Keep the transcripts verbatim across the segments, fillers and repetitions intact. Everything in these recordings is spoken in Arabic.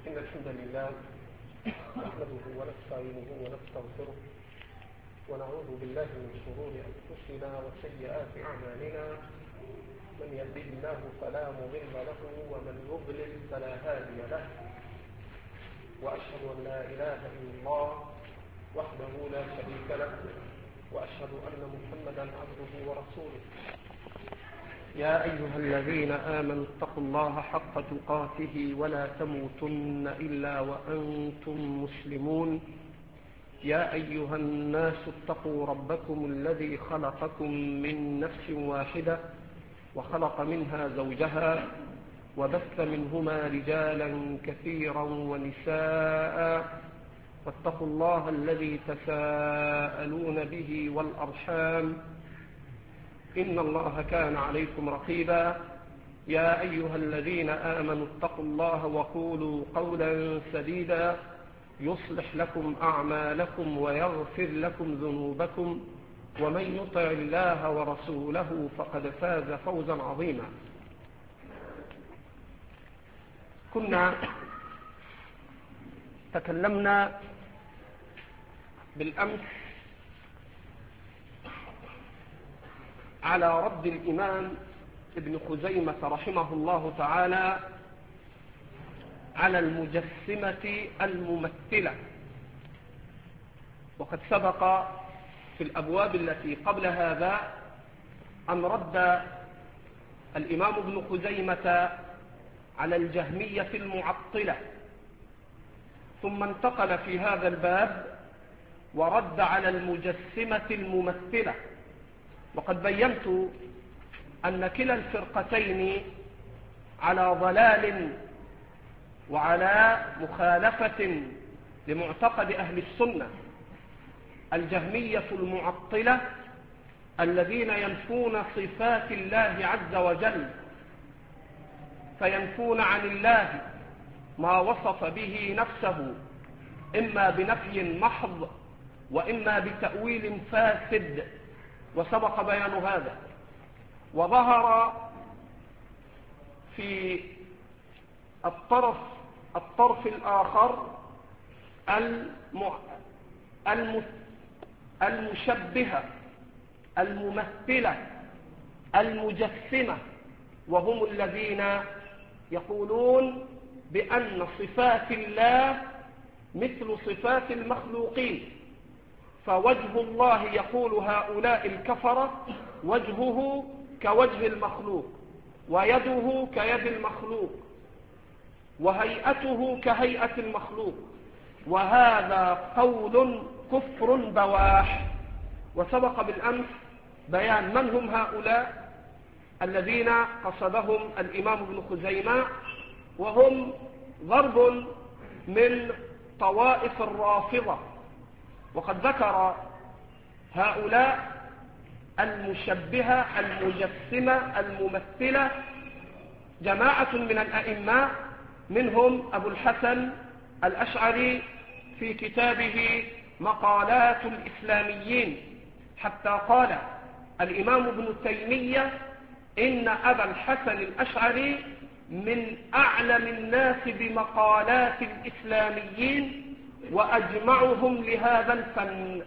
إن الحمد لله نحمده ونستعينه ونستغفره ونعوذ بالله من شرور أنفسنا وسيئات أعمالنا، من يهده الله فلا مضل له ومن يضلل فلا هادي له، وأشهد أن لا إله إلا الله وحده لا شريك له، وأشهد أن محمدا عبده ورسوله. يا أيها الذين آمنوا اتقوا الله حق تقاته ولا تموتن إلا وأنتم مسلمون. يا أيها الناس اتقوا ربكم الذي خلقكم من نفس واحدة وخلق منها زوجها وبث منهما رجالا كثيرا ونساء، واتقوا الله الذي تساءلون به والأرحام إن الله كان عليكم رقيبا. يا أيها الذين آمنوا اتقوا الله وقولوا قولا سديدا يصلح لكم أعمالكم ويغفر لكم ذنوبكم، ومن يطع الله ورسوله فقد فاز فوزا عظيما. كنا تكلمنا بالأمس على رد الإمام ابن خزيمة رحمه الله تعالى على المجسمة الممثلة، وقد سبق في الأبواب التي قبل هذا أن رد الإمام ابن خزيمة على الجهمية المعطلة، ثم انتقل في هذا الباب ورد على المجسمة الممثلة. وقد بينت أن كلا الفرقتين على ضلال وعلى مخالفة لمعتقد أهل السنة. الجهمية المعطلة الذين ينفون صفات الله عز وجل، فينفون عن الله ما وصف به نفسه إما بنفي محض وإما بتأويل فاسد، وسبق بيان هذا. وظهر في الطرف الطرف الآخر المشبهة الممثلة المجسمة، وهم الذين يقولون بأن صفات الله مثل صفات المخلوقين، فوجه الله يقول هؤلاء الكفرة وجهه كوجه المخلوق، ويده كيد المخلوق، وهيئته كهيئة المخلوق، وهذا قول كفر بواح. وسبق بالأمس بيان من هم هؤلاء الذين قصدهم الإمام ابن خزيمة، وهم ضرب من طوائف الرافضة. وقد ذكر هؤلاء المشبهة المجسمة الممثلة جماعة من الأئمة، منهم أبو الحسن الأشعري في كتابه مقالات الإسلاميين، حتى قال الإمام ابن تيمية إن أبا الحسن الأشعري من أعلم الناس بمقالات الإسلاميين وأجمعهم لهذا الفن.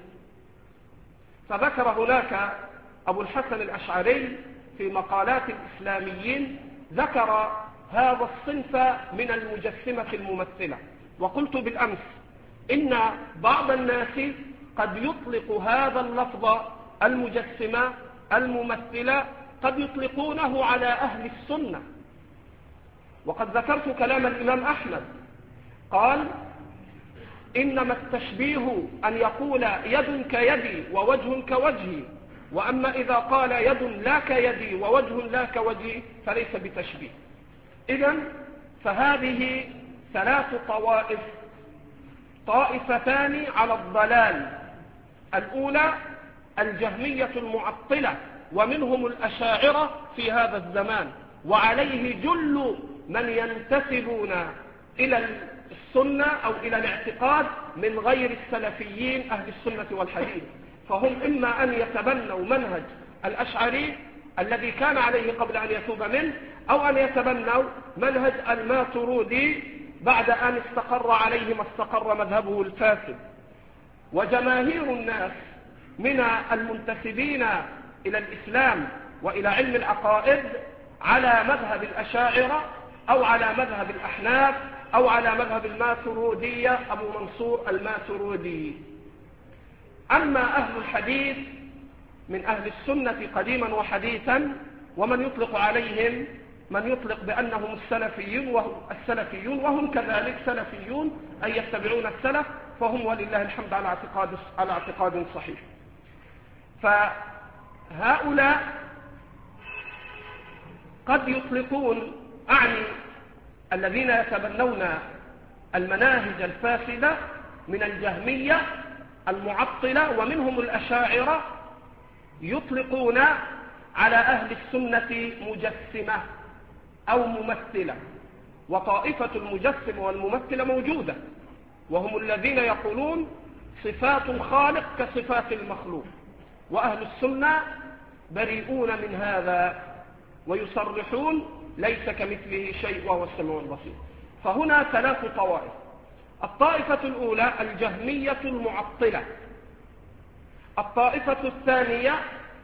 فذكر هناك أبو الحسن الأشعري في مقالات الإسلاميين ذكر هذا الصنف من المجسمة الممثلة. وقلت بالأمس إن بعض الناس قد يطلق هذا اللفظ المجسمة الممثلة، قد يطلقونه على أهل السنة. وقد ذكرت كلام الإمام أحمد قال إنما التشبيه أن يقول يد كيدي ووجه كوجهي، وأما إذا قال يد لا كيدي ووجه لا كوجهي فليس بتشبيه. إذن فهذه ثلاث طوائف، طائفتان على الضلال. الأولى الجهمية المعطلة، ومنهم الأشاعرة في هذا الزمان، وعليه جل من ينتسبون إلى السنة أو إلى الاعتقاد من غير السلفيين أهل السنة والحديث. فهم إما أن يتبنوا منهج الأشعري الذي كان عليه قبل أن يتوب منه، أو أن يتبنوا منهج الماتريدي بعد أن استقر عليه ما استقر مذهبه الفاسد. وجماهير الناس من المنتسبين إلى الإسلام وإلى علم العقائد على مذهب الأشاعرة أو على مذهب الأحناف أو على مذهب الماترودية أبو منصور الماترودي. أما أهل الحديث من أهل السنة قديما وحديثا، ومن يطلق عليهم من يطلق بأنهم السلفيون وهم, السلفيون وهم كذلك سلفيون أي يتبعون السلف، فهم ولله الحمد على اعتقاد, على اعتقاد صحيح. فهؤلاء قد يطلقون، أعني الذين يتبنون المناهج الفاسدة من الجهمية المعطلة ومنهم الأشاعرة، يطلقون على أهل السنة مجسمة أو ممثلة. وطائفة المجسم والممثلة موجودة، وهم الذين يقولون صفات الخالق كصفات المخلوق، وأهل السنة بريئون من هذا ويصرحون ليس كمثله شيء وهو السميع البصير. فهنا ثلاث طوائف. الطائفة الأولى الجهمية المعطلة، الطائفة الثانية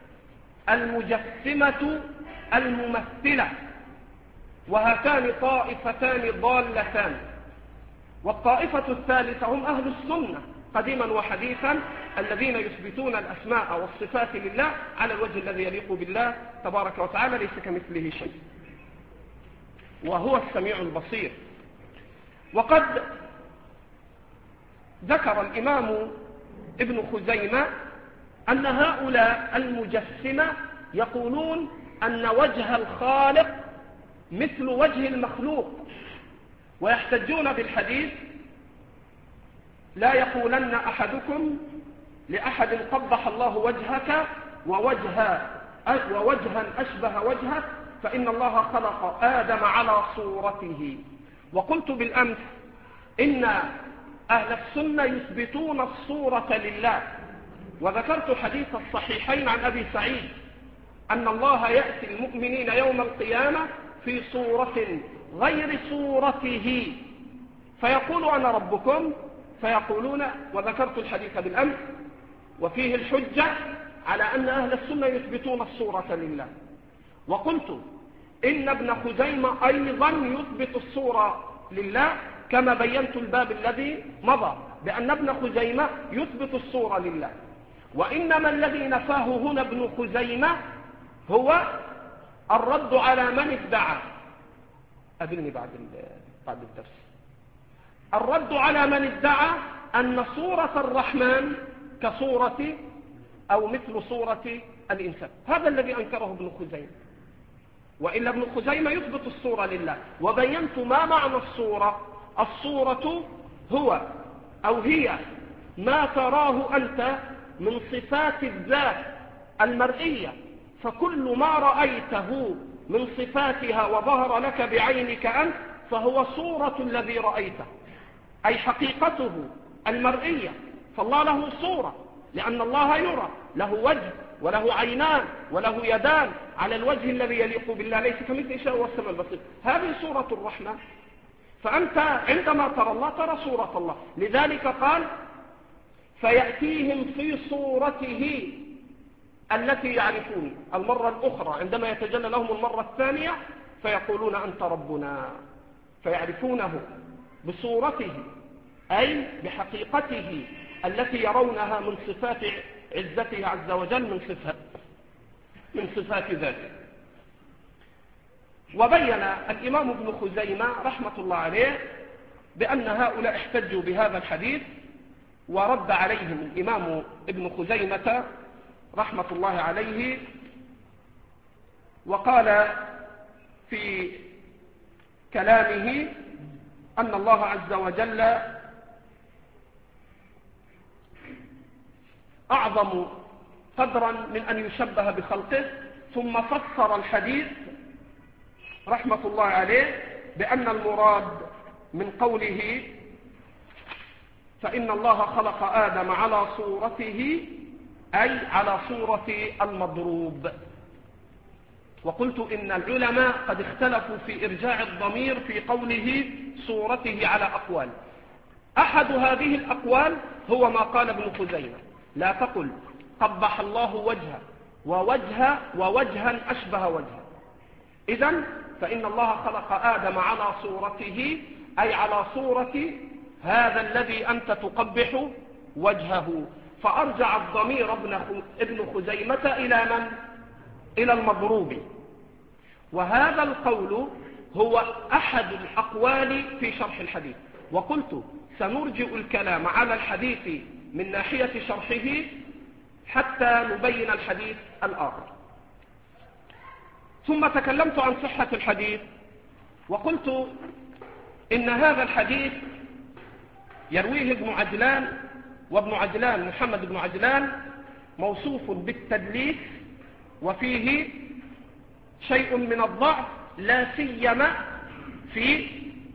المجسمة الممثلة، وهاتان طائفتان ضالتان. والطائفة الثالثة هم أهل السنة قديما وحديثا الذين يثبتون الأسماء والصفات لله على الوجه الذي يليق بالله تبارك وتعالى، ليس كمثله شيء وهو السميع البصير. وقد ذكر الإمام ابن خزيمة أن هؤلاء المجسمة يقولون أن وجه الخالق مثل وجه المخلوق، ويحتجون بالحديث: لا يقولن أحدكم لأحد قبح الله وجهك ووجه ووجها أشبه وجهك، فإن الله خلق آدم على صورته. وقلت بالأمس إن أهل السنة يثبتون الصورة لله، وذكرت حديث الصحيحين عن أبي سعيد أن الله يأتي المؤمنين يوم القيامة في صورة غير صورته فيقول: أنا ربكم، فيقولون، وذكرت الحديث بالأمس، وفيه الحجة على أن أهل السنة يثبتون الصورة لله. وقلت إن ابن خزيمة أيضا يثبت الصورة لله، كما بينت الباب الذي مضى بأن ابن خزيمة يثبت الصورة لله. وإنما الذي نفاه هنا ابن خزيمة هو الرد على من ادعى، قابلني بعد بعد الدرس، الرد على من ادعى أن صورة الرحمن كصورة أو مثل صورة الإنسان. هذا الذي أنكره ابن خزيمة، وإلا ابن خزيمة يثبت الصورة لله. وبينت ما معنى الصورة. الصورة هو أو هي ما تراه أنت من صفات الذات المرئية، فكل ما رأيته من صفاتها وظهر لك بعينك أنت فهو صورة الذي رأيته، أي حقيقته المرئية. فالله له صورة لأن الله يرى، له وجه وله عينان وله يدان على الوجه الذي يليق بالله، ليس كمثله شيء وهو السميع البصير. هذه صورة الرحمن. فأنت عندما ترى الله ترى صورة الله. لذلك قال: فيأتيهم في صورته التي يعرفون. المرة الأخرى عندما يتجلى لهم المرة الثانية فيقولون: أنت ربنا، فيعرفونه بصورته أي بحقيقته التي يرونها من صفات عزته عز وجل، من صفات من صفات ذاته. وبين الإمام ابن خزيمة رحمة الله عليه بأن هؤلاء احتجوا بهذا الحديث، ورد عليهم الإمام ابن خزيمة رحمة الله عليه، وقال في كلامه أن الله عز وجل أعظم قدرا من أن يشبه بخلقه، ثم فسر الحديث رحمة الله عليه بأن المراد من قوله فإن الله خلق آدم على صورته أي على صورة المضروب. وقلت إن العلماء قد اختلفوا في إرجاع الضمير في قوله صورته على أقوال. أحد هذه الأقوال هو ما قال ابن خزيمة: لا تقل قبح الله وجهه ووجه ووجها أشبه وجهه. إذن فإن الله خلق آدم على صورته، أي على صورة هذا الذي أنت تقبح وجهه. فأرجع الضمير ابن خزيمة إلى من؟ إلى المضروب. وهذا القول هو أحد الأقوال في شرح الحديث. وقلت سنرجئ الكلام على الحديث من ناحية شرحه حتى نبين الحديث الآخر. ثم تكلمت عن صحة الحديث وقلت إن هذا الحديث يرويه ابن عجلان، وابن عجلان محمد بن عجلان موصوف بالتدليس وفيه شيء من الضعف، لا سيما في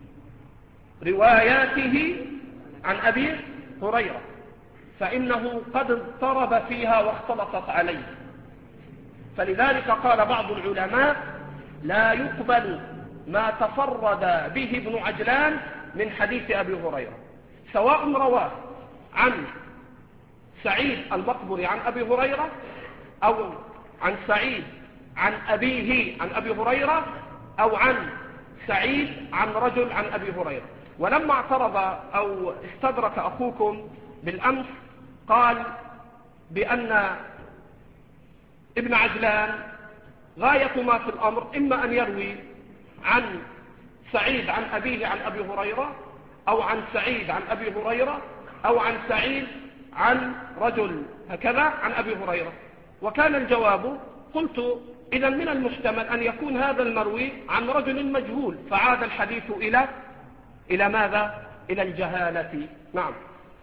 رواياته عن أبي هريرة، فإنه قد اضطرب فيها واختلطت عليه. فلذلك قال بعض العلماء: لا يقبل ما تفرد به ابن عجلان من حديث أبي هريرة، سواء رواه عن سعيد المقبري عن أبي هريرة أو عن سعيد عن أبيه عن أبي هريرة أو عن سعيد عن رجل عن أبي هريرة. ولما اعترض أو استدرك أخوكم بالأمس قال بأن ابن عجلان غاية ما في الأمر إما أن يروي عن سعيد عن أبيه عن أبي هريرة أو عن سعيد عن أبي هريرة أو عن سعيد عن رجل هكذا عن أبي هريرة. وكان الجواب: قلت إذا من المحتمل أن يكون هذا المروي عن رجل مجهول، فعاد الحديث إلى إلى ماذا؟ إلى الجهالة. نعم.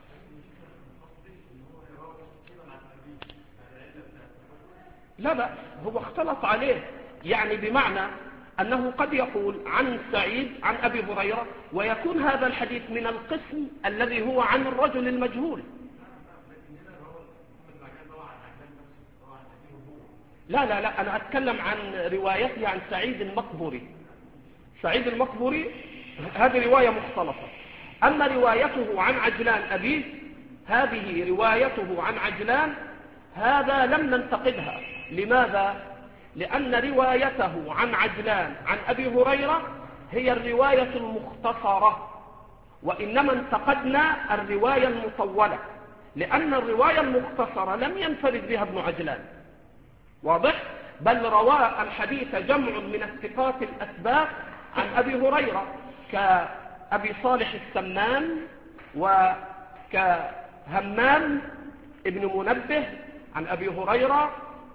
لا بأس، هو اختلط عليه، يعني بمعنى أنه قد يقول عن سعيد عن أبي هريرة ويكون هذا الحديث من القسم الذي هو عن الرجل المجهول. لا لا لا أنا أتكلم عن روايته عن سعيد المقبري. سعيد المقبري هذه رواية مختلطة. أما روايته عن عجلان أبيه، هذه روايته عن عجلان، هذا لم ننتقدها. لماذا؟ لأن روايته عن عجلان عن أبي هريرة هي الرواية المختصرة، وإنما انتقدنا الرواية المطولة، لأن الرواية المختصرة لم ينفرد بها ابن عجلان، واضح؟ بل روى الحديث جمع من الثقات الأثبات عن أبي هريرة كأبي صالح السمان وكهمام ابن منبه عن أبي هريرة،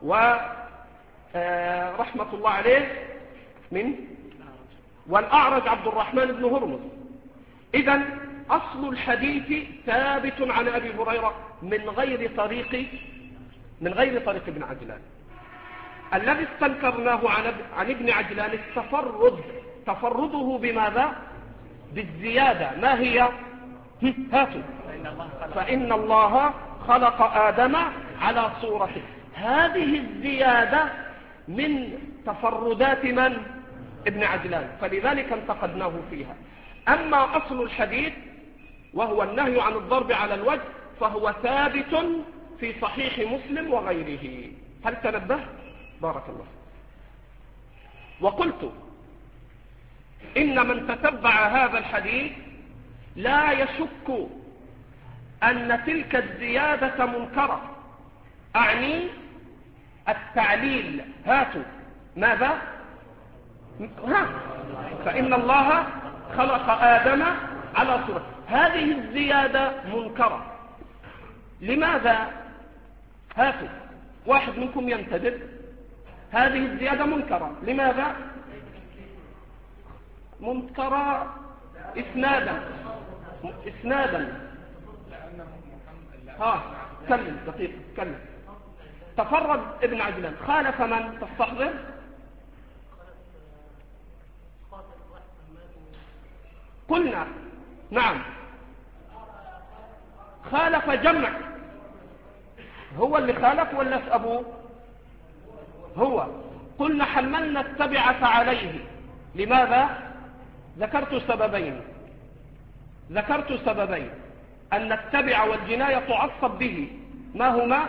ورحمة الله عليه من والأعرج عبد الرحمن بن هرمز. إذن أصل الحديث ثابت عن أبي هريرة من غير طريق من غير طريق ابن عجلان. الذي استنكرناه عن عن ابن عجلان التفرد، تفرده بماذا؟ بالزيادة. ما هي؟ هاتوا: فإن الله خلق آدم على صورته. هذه الزيادة من تفردات من؟ ابن عجلان، فلذلك انتقدناه فيها. أما أصل الحديث وهو النهي عن الضرب على الوجه فهو ثابت في صحيح مسلم وغيره. هل تنبه؟ بارك الله. وقلت إن من تتبع هذا الحديث لا يشك أن تلك الزيادة منكرة، أعني التعليل. هاتوا ماذا؟ ها فإن الله خلق آدم على صورته. هذه الزيادة منكرة. لماذا؟ هاتوا واحد منكم ينتدب. هذه الزيادة منكرة. لماذا؟ منكرة إسنادا إسنادا ها كلم دقيقة كلم. تفرد ابن عجلان، خالف من؟ تستحضر؟ قلنا نعم خالف جمع. هو اللي خالف ولا أبوه؟ هو. قلنا حملنا التبعة عليه. لماذا؟ ذكرت سببين. ذكرت سببين: أن التبع والجناية تعصب به، ما هما؟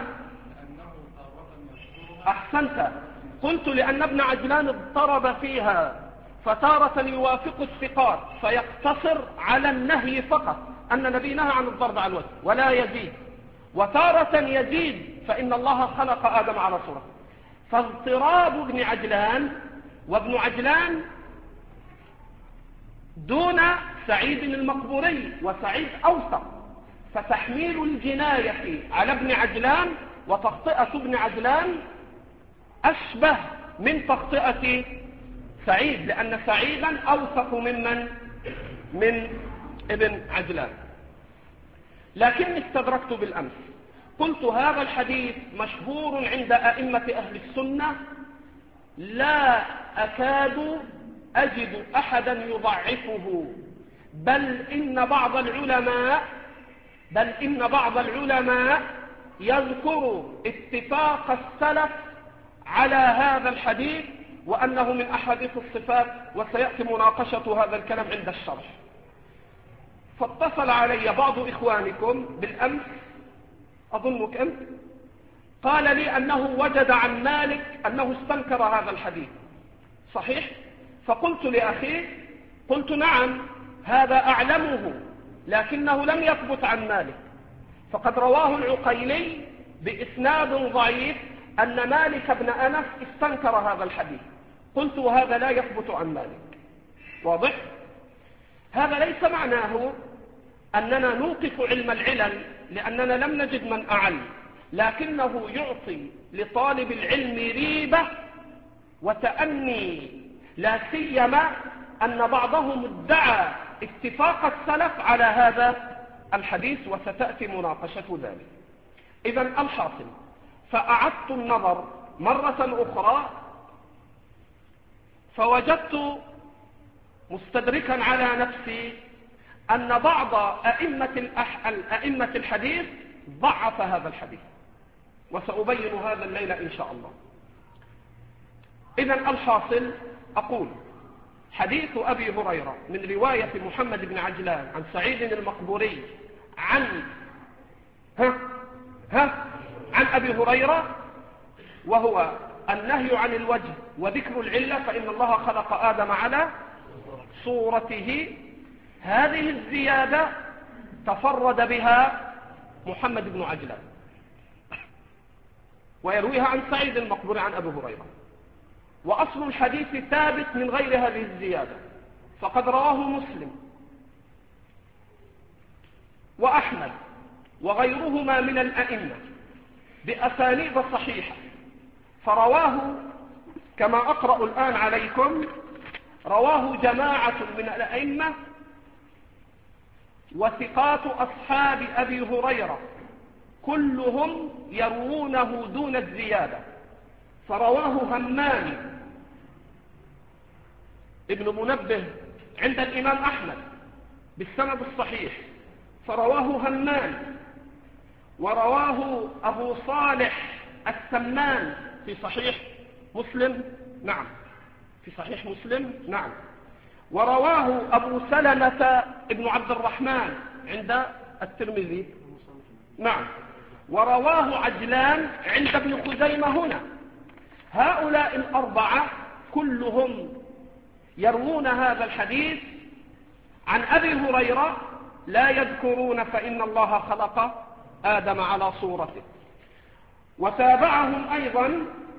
أحسنت، قلت لأن ابن عجلان اضطرب فيها، فتارة يوافق الثقات فيقتصر على النهي فقط، أن النبي نهى عن الضرب على الوجه ولا يزيد، وتارة يزيد فإن الله خلق آدم على صورته. فاضطراب ابن عجلان، وابن عجلان دون سعيد المقبوري، وسعيد أوثق، فتحميل الجناية على ابن عجلان وتخطئة ابن عجلان أشبه من تخطئة سعيد، لأن سعيدا أوثق ممن من ابن عجلان. لكني استدركت بالأمس، قلت هذا الحديث مشهور عند أئمة أهل السنة، لا أكاد أجد أحدا يضعفه، بل إن بعض العلماء بل إن بعض العلماء يذكر اتفاق السلف على هذا الحديث وأنه من أحاديث الصفات، وسيأتي مناقشة هذا الكلام عند الشرح. فاتصل علي بعض إخوانكم بالأمس، أظنك أنت، قال لي أنه وجد عن مالك أنه استنكر هذا الحديث، صحيح؟ فقلت لأخيه، قلت نعم هذا أعلمه، لكنه لم يثبت عن مالك، فقد رواه العقيلي بإسناد ضعيف أن مالك بن أنس استنكر هذا الحديث. قلت وهذا لا يثبت عن مالك، واضح؟ هذا ليس معناه أننا نوقف علم العلل لأننا لم نجد من أعل، لكنه يعطي لطالب العلم ريبة وتأني، لا سيما أن بعضهم ادعى اتفاق السلف على هذا الحديث، وستأتي مناقشة ذلك. إذن الحاصل، فأعدت النظر مرة أخرى فوجدت مستدركا على نفسي أن بعض أئمة, الأح... أئمة الحديث ضعف هذا الحديث، وسأبين هذا الليلة إن شاء الله. إذن الحاصل أقول حديث أبي هريرة من رواية محمد بن عجلان عن سعيد المقبوري عن ها ها عن أبي هريرة، وهو النهي عن الوجه وذكر العلة، فإن الله خلق آدم على صورته. هذه الزيادة تفرد بها محمد بن عجلان، ويرويها عن سعيد المقبوري عن أبي هريرة، وأصل الحديث ثابت من غير هذه الزيادة، فقد رواه مسلم وأحمد وغيرهما من الأئمة بأسانيد صحيحة، فرواه كما أقرأ الآن عليكم، رواه جماعة من الأئمة وثقات أصحاب أبي هريرة كلهم يروونه دون الزيادة. فرواه همام ابن منبه عند الإمام أحمد بالسند الصحيح، فرواه همام، ورواه أبو صالح السمان في صحيح مسلم، نعم في صحيح مسلم نعم، ورواه أبو سلمة ابن عبد الرحمن عند الترمذي، نعم، ورواه عجلان عند ابن خزيمة هنا. هؤلاء الأربعة كلهم يروون هذا الحديث عن أبي هريرة، لا يذكرون فإن الله خلق آدم على صورته. وتابعهم أيضا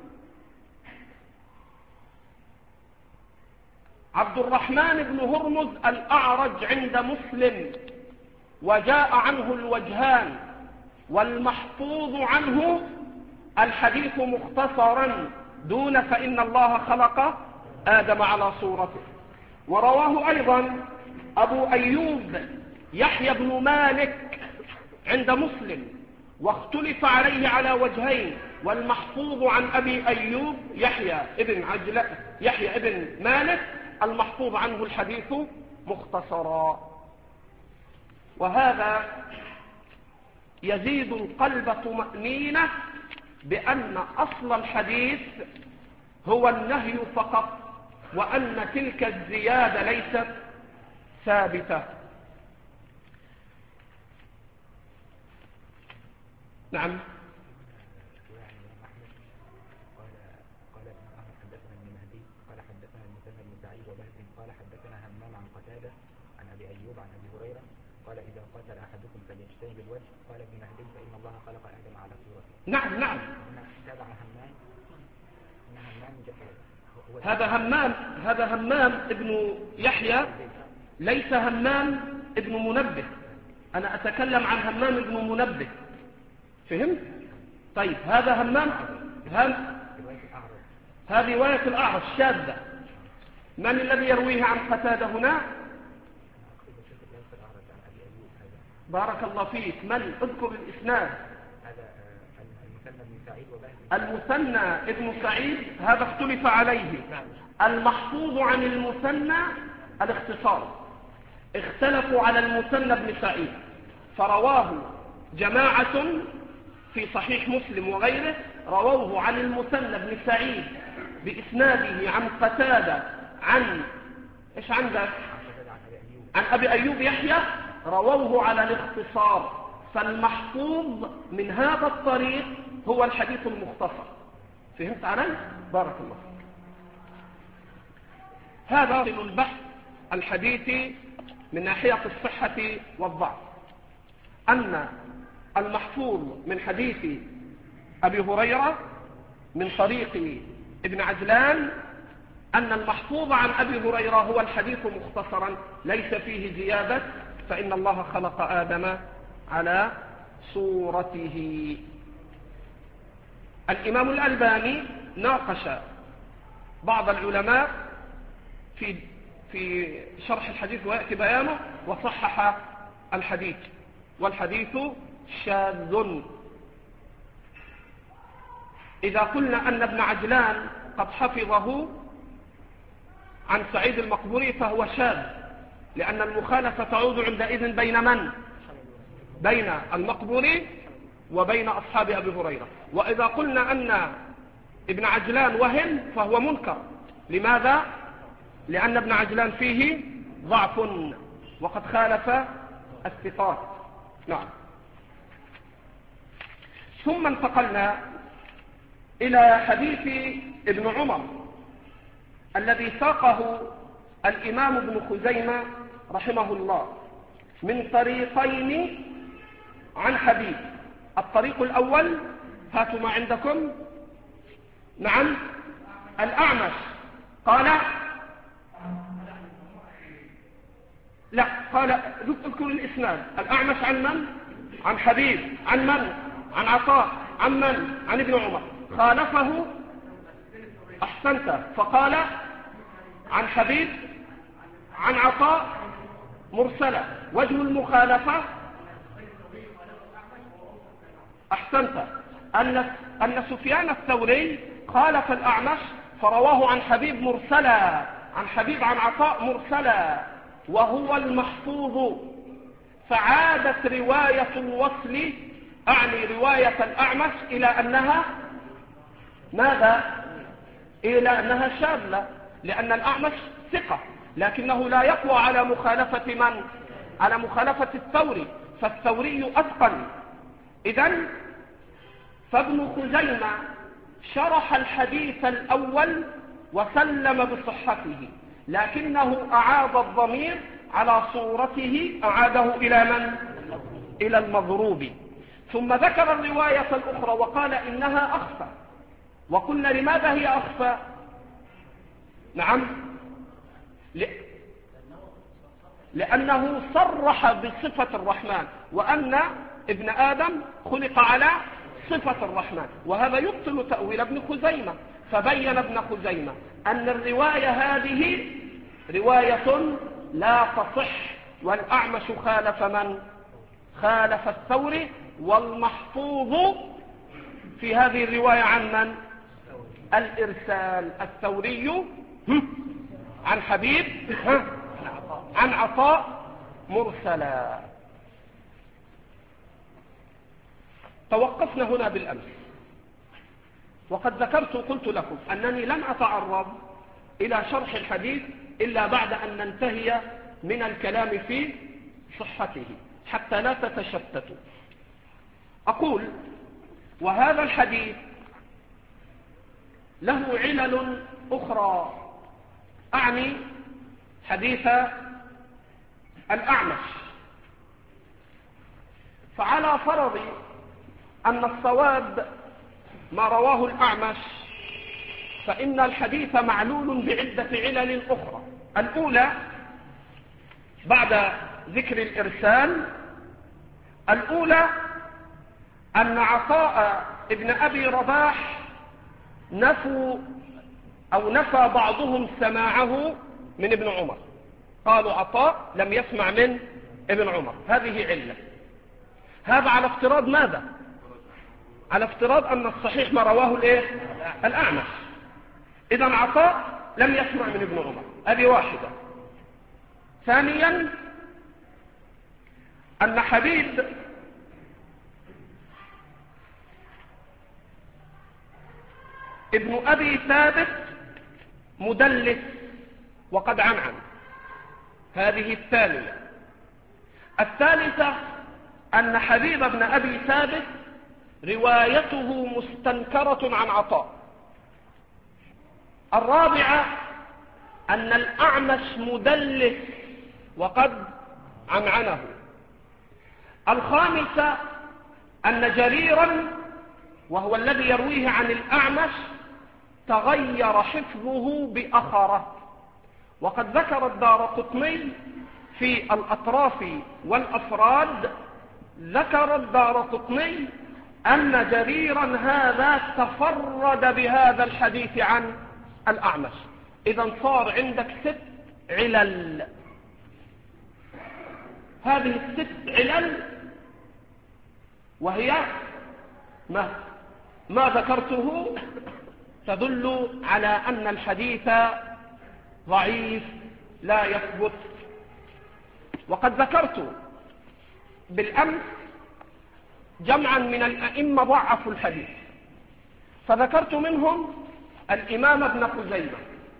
عبد الرحمن بن هرمز الأعرج عند مسلم، وجاء عنه الوجهان، والمحفوظ عنه الحديث مختصرا دون فإن الله خلق آدم على صورته. ورواه أيضا أبو أيوب يحيى بن مالك عند مسلم، واختلف عليه على وجهين، والمحفوظ عن أبي أيوب يحيى ابن عجلة يحيى ابن مالك المحفوظ عنه الحديث مختصرا. وهذا يزيد القلب طمأنينة بأن أصل الحديث هو النهي فقط، وأن تلك الزيادة ليست ثابتة. نعم. قال حدثنا المثنى بن سعيد وبهز قال حدثنا همام عن قتادة عن أبي أيوب عن أبي هريرة قال إذا قتل أحدكم فليجتنب الوجه. قال ابن مهدي فإن الله خلق آدم على صورته. نعم نعم. تابع همام. همام هذا همام هذا همام ابن يحيى، ليس همام ابن منبه. أنا أتكلم عن همام ابن منبه، فهمت؟ طيب هذا همام هم هذه رواية الأعرج شاذة. من الذي يرويه عن قتادة هنا؟ بارك الله فيك. من؟ اذكر الإسناد. المثنى ابن سعيد هذا اختلف عليه. المحفوظ عن المثنى الاختصار. اختلفوا على المثنى ابن سعيد فرواه جماعة في صحيح مسلم وغيره، رووه عن المثنى بن سعيد بإسناده عن قتادة عن إيش عندك؟ عن أبي أيوب يحيى، رووه على الاختصار. فالمحفوظ من هذا الطريق هو الحديث المختصر. فهمت علي؟ بارك الله فيك. هذا البحث الحديثي من ناحية الصحة والضعف، أن المحفوظ من حديث أبي هريرة من طريق ابن عجلان أن المحفوظ عن أبي هريرة هو الحديث مختصرا ليس فيه زيادة، فإن الله خلق آدم على صورته. الإمام الألباني ناقش بعض العلماء في في شرح الحديث ويأتي بيانه وصحح الحديث، والحديث شاذ. إذا قلنا أن ابن عجلان قد حفظه عن سعيد المقبوري فهو شاذ، لأن المخالفة تعود عندئذ بين من؟ بين المقبوري وبين أصحاب أبي هريرة. وإذا قلنا أن ابن عجلان وهم فهو منكر. لماذا؟ لأن ابن عجلان فيه ضعف وقد خالف الثقات. نعم. ثم انتقلنا إلى حديث ابن عمر الذي ساقه الإمام ابن خزيمة رحمه الله من طريقين عن حبيب. الطريق الأول هاتوا ما عندكم. نعم. الأعمش قال لا قال اذكر الإسناد. الأعمش عن من؟ عن حبيب. عن من؟ عن عطاء. عن من؟ عن ابن عمر. خالفه أحسنت، فقال عن حبيب عن عطاء مرسلة. وجه المخالفة أحسنت أن أن سفيان الثوري خالف الأعمش فرواه عن حبيب مرسلا، عن حبيب عن عطاء مرسلا، وهو المحفوظ. فعادت رواية الوصل أعني رواية الأعمش إلى أنها ماذا؟ إلى أنها شاذة، لأن الأعمش ثقة لكنه لا يقوى على مخالفة من؟ على مخالفة الثوري، فالثوري أتقن. إذن فابن خزيمة شرح الحديث الأول وسلم بصحته، لكنه أعاد الضمير على صورته، أعاده إلى من؟ إلى المضروب. ثم ذكر الرواية الأخرى وقال إنها أخفى. وقلنا لماذا هي أخفى؟ نعم، لأنه صرح بصفة الرحمن، وأن ابن آدم خلق على صفة الرحمن، وهذا يبطل تأويل ابن خزيمة. فبين ابن خزيمة أن الرواية هذه رواية لا تصح، والأعمش خالف من؟ خالف الثوري. والمحفوظ في هذه الرواية عن من؟ الإرسال. الثوري عن حبيب عن عطاء مرسلا. توقفنا هنا بالأمس، وقد ذكرت قلت لكم أنني لن أتعرض إلى شرح الحديث إلا بعد أن ننتهي من الكلام في صحته حتى لا تتشتتوا. أقول وهذا الحديث له علل أخرى، أعني حديث الأعمش. فعلى فرض أن الصواب ما رواه الأعمش، فإن الحديث معلول بعدة علل أخرى. الأولى بعد ذكر الإرسال، الأولى أن عطاء ابن أبي رباح نفوا أو نفى بعضهم سماعه من ابن عمر، قالوا عطاء لم يسمع من ابن عمر، هذه علة. هذا على افتراض ماذا؟ على افتراض أن الصحيح ما رواه الايه؟ الأعمش. إذا عطاء لم يسمع من ابن عمر، هذه واحدة. ثانيا أن حبيب ابن أبي ثابت مدلس وقد عنعن، هذه الثانية. الثالثة أن حبيب ابن أبي ثابت روايته مستنكرة عن عطاء. الرابعة أن الأعمش مدلس وقد عنعنه. الخامسة أن جريرا وهو الذي يرويه عن الأعمش تغير حفظه بأخره. وقد ذكر الدارقطني في الأطراف والأفراد، ذكر الدارقطني أن جريرا هذا تفرد بهذا الحديث عن الأعمش. إذا صار عندك ست علل. هذه الست علل وهي ما, ما ذكرته تدل على أن الحديث ضعيف لا يثبت. وقد ذكرت بالأمس جمعا من الأئمة ضعفوا الحديث، فذكرت منهم الإمام ابن خزيمة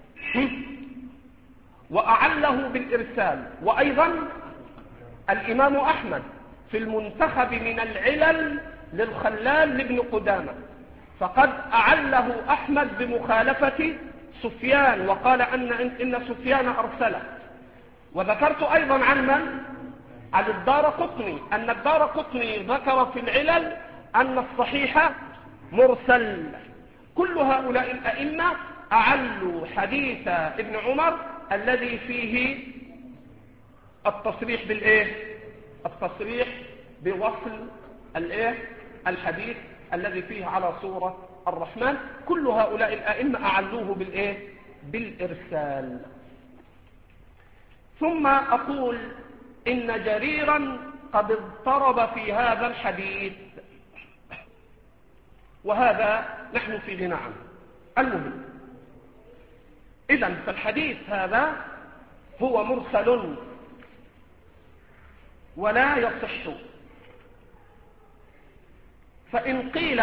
وأعله بالإرسال، وأيضا الإمام أحمد في المنتخب من العلل للخلال لابن قدامة، فقد أعله أحمد بمخالفة سفيان وقال أن إن سفيان أرسله. وذكرت أيضا عن من؟ عن الدارقطني، أن الدارقطني ذكر في العلل أن الصحيح مرسل. كل هؤلاء الأئمة أعلوا حديث ابن عمر الذي فيه التصريح بالإيه؟ التصريح بوصل الإيه؟ الحديث الذي فيه على صورة الرحمن. كل هؤلاء الأئمة أعلوه بالإيه؟ بالإرسال. ثم أقول إن جريرا قد اضطرب في هذا الحديث، وهذا نحن في غنى عنه. المهم إذن فالحديث هذا هو مرسل ولا يصح. فإن قيل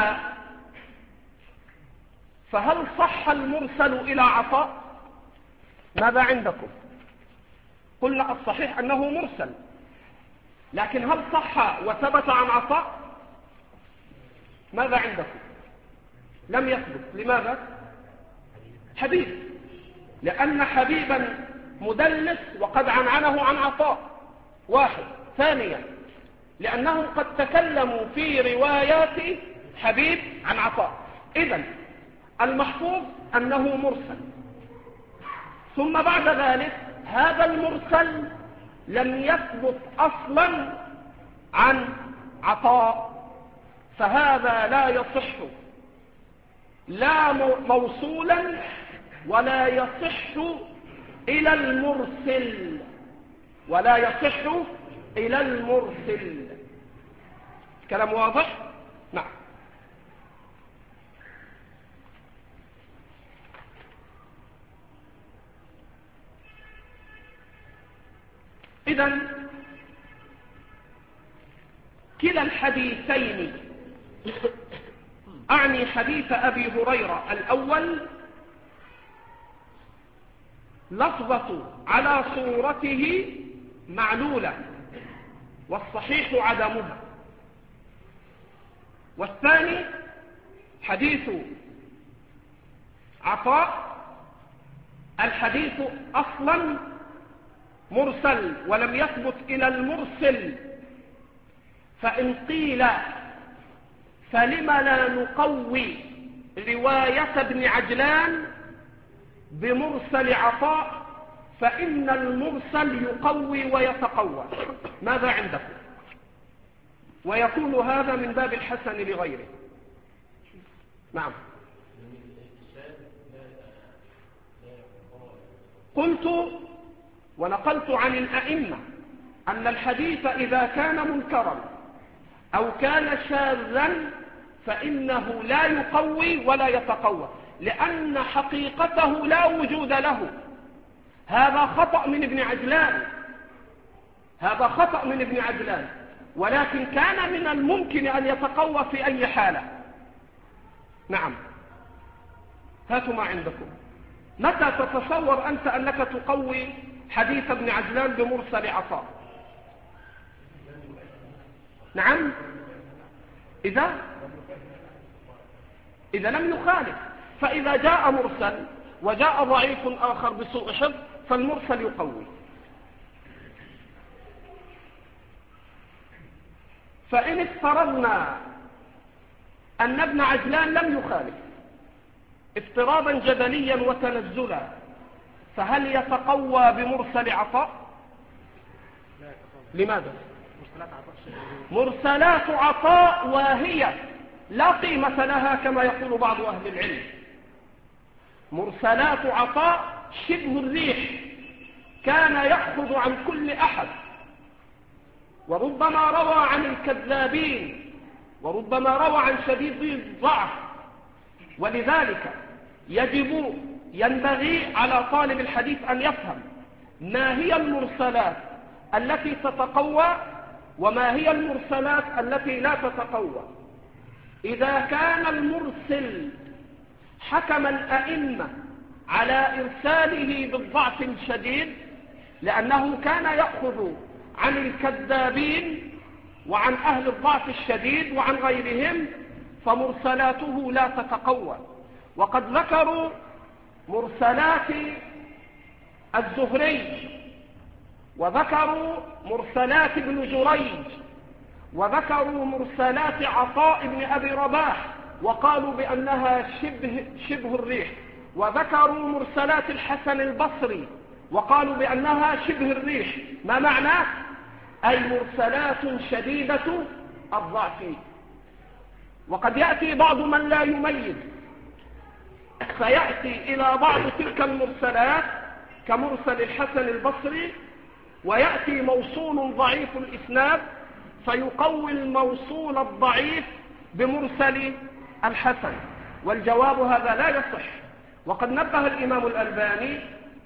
فهل صح المرسل إلى عطاء؟ ماذا عندكم؟ قلنا الصحيح أنه مرسل، لكن هل صح وثبت عن عطاء؟ ماذا عندكم؟ لم يثبت. لماذا؟ حبيب، لأن حبيبا مدلس وقد عنعنه عن عطاء، واحد. ثانيا لأنهم قد تكلموا في روايات حبيب عن عطاء. إذن المحفوظ أنه مرسل، ثم بعد ذلك هذا المرسل لم يثبت أصلا عن عطاء، فهذا لا يصح لا موصولا ولا يصح إلى المرسل، ولا يصح إلى المرسل. كلام واضح؟ نعم. إذن كلا الحديثين، أعني حديث أبي هريرة الأول لفظة على صورته معلولة والصحيح عدمها، والثاني حديث عطاء الحديث أصلا مرسل ولم يثبت إلى المرسل، فإن قيل فلم لا نقوي رواية ابن عجلان بمرسل عطاء، فإن المرسل يقوي ويتقوى. ماذا عندكم؟ ويكون هذا من باب الحسن لغيره. نعم. قلت ونقلت عن الأئمة أن الحديث إذا كان منكرا أو كان شاذا فإنه لا يقوي ولا يتقوى، لأن حقيقته لا وجود له. هذا خطأ من ابن عجلان، هذا خطأ من ابن عجلان، ولكن كان من الممكن أن يتقوى في أي حالة. نعم. هاتوا ما عندكم. متى تتصور أنت أنك تقوي حديث ابن عجلان بمرسل عطاء؟ نعم. إذا إذا لم يخالف، فإذا جاء مرسل وجاء ضعيف آخر بسوء حفظ فالمرسل يقوي. فإن افترضنا أن ابن عجلان لم يخالف افتراضا جدليا وتنزلا، فهل يتقوى بمرسل عطاء؟ لماذا؟ مرسلات عطاء واهية لا قيمة لها كما يقول بعض أهل العلم. مرسلات عطاء شبه الريح، كان يأخذ عن كل أحد، وربما روى عن الكذابين، وربما روى عن شديد الضعف. ولذلك يجب ينبغي على طالب الحديث أن يفهم ما هي المرسلات التي تتقوى وما هي المرسلات التي لا تتقوى. إذا كان المرسل حكم الأئمة على إرساله بالضعف الشديد لأنه كان يأخذ عن الكذابين وعن أهل الضعف الشديد وعن غيرهم، فمرسلاته لا تتقوى. وقد ذكروا مرسلات الزهري، وذكروا مرسلات ابن جريج، وذكروا مرسلات عطاء بن أبي رباح وقالوا بأنها شبه, شبه الريح، وذكروا مرسلات الحسن البصري وقالوا بأنها شبه الريح. ما معناه؟ أي مرسلات شديدة الضعف. وقد يأتي بعض من لا يميز فيأتي إلى بعض تلك المرسلات كمرسل الحسن البصري، ويأتي موصول ضعيف الإسناد فيقوي الموصول الضعيف بمرسل الحسن، والجواب هذا لا يصح. وقد نبه الإمام الألباني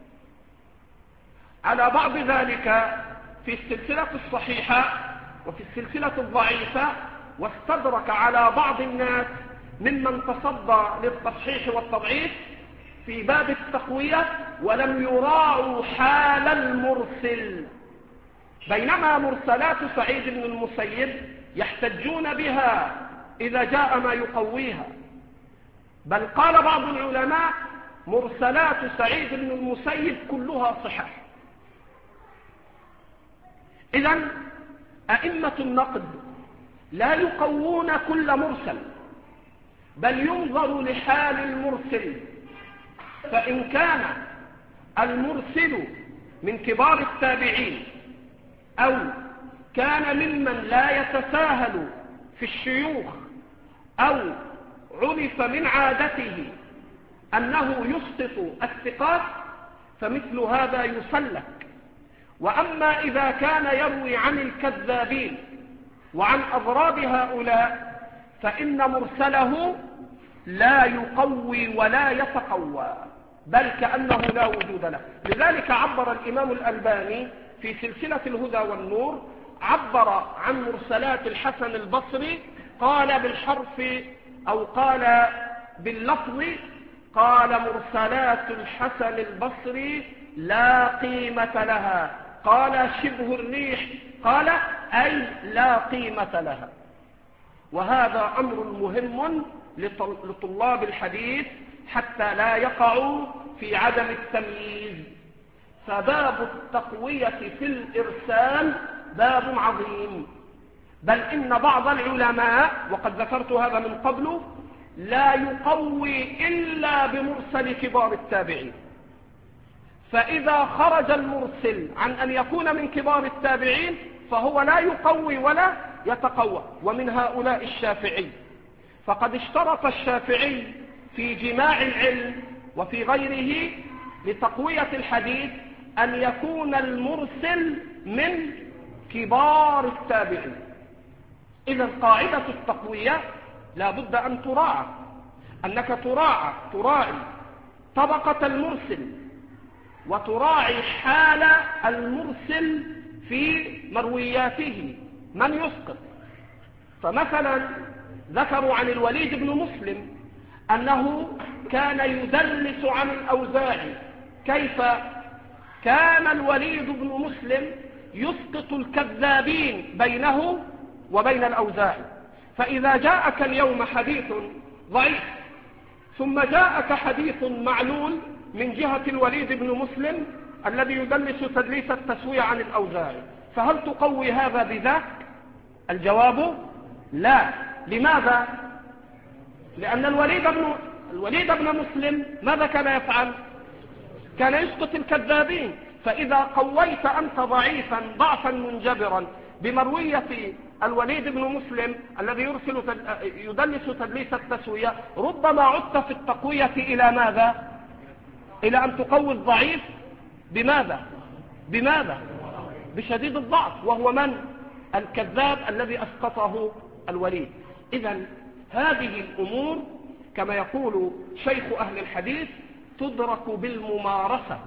على بعض ذلك في السلسلة الصحيحة وفي السلسلة الضعيفة، واستدرك على بعض الناس ممن تصدى للتصحيح والتضعيف في باب التقوية ولم يراعوا حال المرسل. بينما مرسلات سعيد بن المسيب يحتجون بها إذا جاء ما يقويها، بل قال بعض العلماء مرسلات سعيد بن المسيب كلها صحح. إذن أئمة النقد لا يقوون كل مرسل، بل ينظر لحال المرسل، فإن كان المرسل من كبار التابعين أو كان ممن لا يتساهل في الشيوخ أو عرف من عادته أنه يسقط الثقات فمثل هذا يسلك. وأما إذا كان يروي عن الكذابين وعن أضراب هؤلاء فإن مرسله لا يقوي ولا يتقوى، بل كأنه لا وجود له. لذلك عبر الإمام الألباني في سلسلة الهدى والنور، عبر عن مرسلات الحسن البصري، قال بالحرف أو قال باللفظ، قال مرسلات الحسن البصري لا قيمة لها، قال شبه الريح، قال أي لا قيمة لها. وهذا أمر مهم لطلاب الحديث حتى لا يقعوا في عدم التمييز. فباب التقوية في الإرسال باب عظيم، بل إن بعض العلماء، وقد ذكرت هذا من قبل، لا يقوي إلا بمرسل كبار التابعين. فإذا خرج المرسل عن أن يكون من كبار التابعين فهو لا يقوي ولا يتقوى. ومن هؤلاء الشافعي، فقد اشترط الشافعي في جماع العلم وفي غيره لتقوية الحديث أن يكون المرسل من كبار التابعين. إذا قاعدة التقوية لا بد أن تراعى، أنك تراعى تراعي طبقة المرسل وتراعي حال المرسل في مروياته من يسقط. فمثلا ذكروا عن الوليد بن مسلم أنه كان يدلس عن الأوزاعي. كيف؟ كان الوليد بن مسلم يسقط الكذابين بينه وبين الأوزاعي. فإذا جاءك اليوم حديث ضعيف ثم جاءك حديث معلول من جهة الوليد بن مسلم الذي يدلس تدليس التسوية عن الأوزاعي، فهل تقوي هذا بذاك؟ الجواب لا. لماذا؟ لأن الوليد بن الوليد بن مسلم ماذا كان يفعل؟ كان يسقط الكذابين. فإذا قويت أنت ضعيفا ضعفا منجبرا بمروية الوليد بن مسلم الذي يرسل يدلس تدليس التسوية، ربما عدت في التقوية إلى ماذا؟ إلى أن تقوي الضعيف بماذا؟ بماذا؟ بشديد الضعف، وهو من؟ الكذاب الذي أسقطه الوليد. إذن هذه الأمور كما يقول شيخ أهل الحديث تدرك بالممارسة،